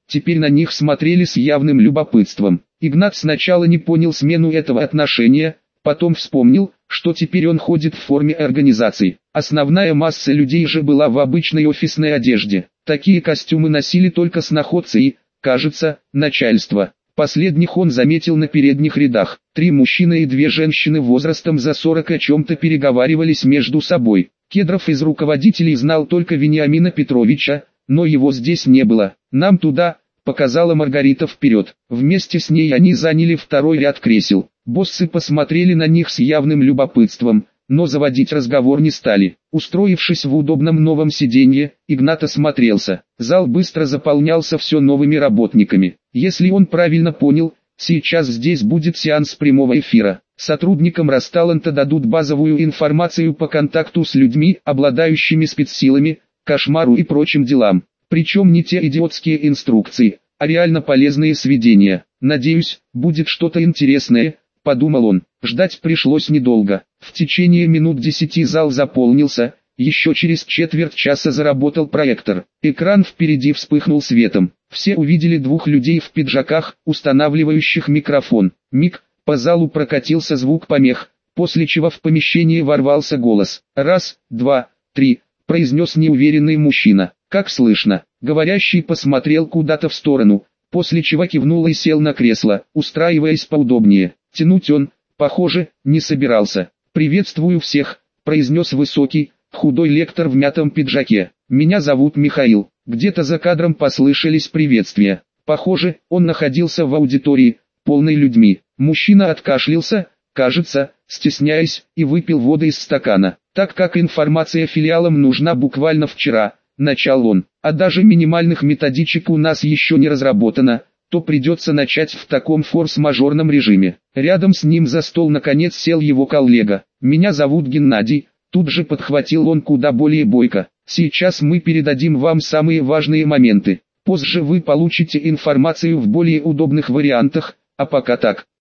теперь на них смотрели с явным любопытством. Игнат сначала не понял смену этого отношения, потом вспомнил, что теперь он ходит в форме организации. Основная масса людей же была в обычной офисной одежде. Такие костюмы носили только сноходцы и, кажется, начальство. Последних он заметил на передних рядах. 3 мужчины и 2 женщины возрастом за 40 о чем-то переговаривались между собой. Кедров из руководителей знал только Вениамина Петровича, но его здесь не было. «Нам туда», — показала Маргарита вперед. Вместе с ней они заняли второй ряд кресел. Боссы посмотрели на них с явным любопытством, но заводить разговор не стали. Устроившись в удобном новом сиденье, Игнат осмотрелся. Зал быстро заполнялся все новыми работниками. Если он правильно понял, сейчас здесь будет сеанс прямого эфира. Сотрудникам Росталанта дадут базовую информацию по контакту с людьми, обладающими спецсилами, кошмару и прочим делам. Причем не те идиотские инструкции, а реально полезные сведения. «Надеюсь, будет что-то интересное», — подумал он. Ждать пришлось недолго. В течение минут 10 зал заполнился, еще через четверть часа заработал проектор. Экран впереди вспыхнул светом. Все увидели 2 людей в пиджаках, устанавливающих микрофон. Миг, по залу прокатился звук помех, после чего в помещение ворвался голос. «Раз, 2, 3», — произнес неуверенный мужчина. «Как слышно?» Говорящий посмотрел куда-то в сторону, после чего кивнул и сел на кресло, устраиваясь поудобнее. Тянуть он, похоже, не собирался. «Приветствую всех», — произнес высокий, худой лектор в мятом пиджаке. «Меня зовут Михаил». Где-то за кадром послышались приветствия. Похоже, он находился в аудитории, полной людьми. Мужчина откашлялся, кажется, стесняясь, и выпил воды из стакана. «Так как информация филиалам нужна буквально вчера», — начал он, «а даже минимальных методичек у нас еще не разработано, то придется начать в таком форс-мажорном режиме». Рядом с ним за стол наконец сел его коллега. «Меня зовут Геннадий», тут же подхватил он куда более бойко. «Сейчас мы передадим вам самые важные моменты. Позже вы получите информацию в более удобных вариантах, а пока так».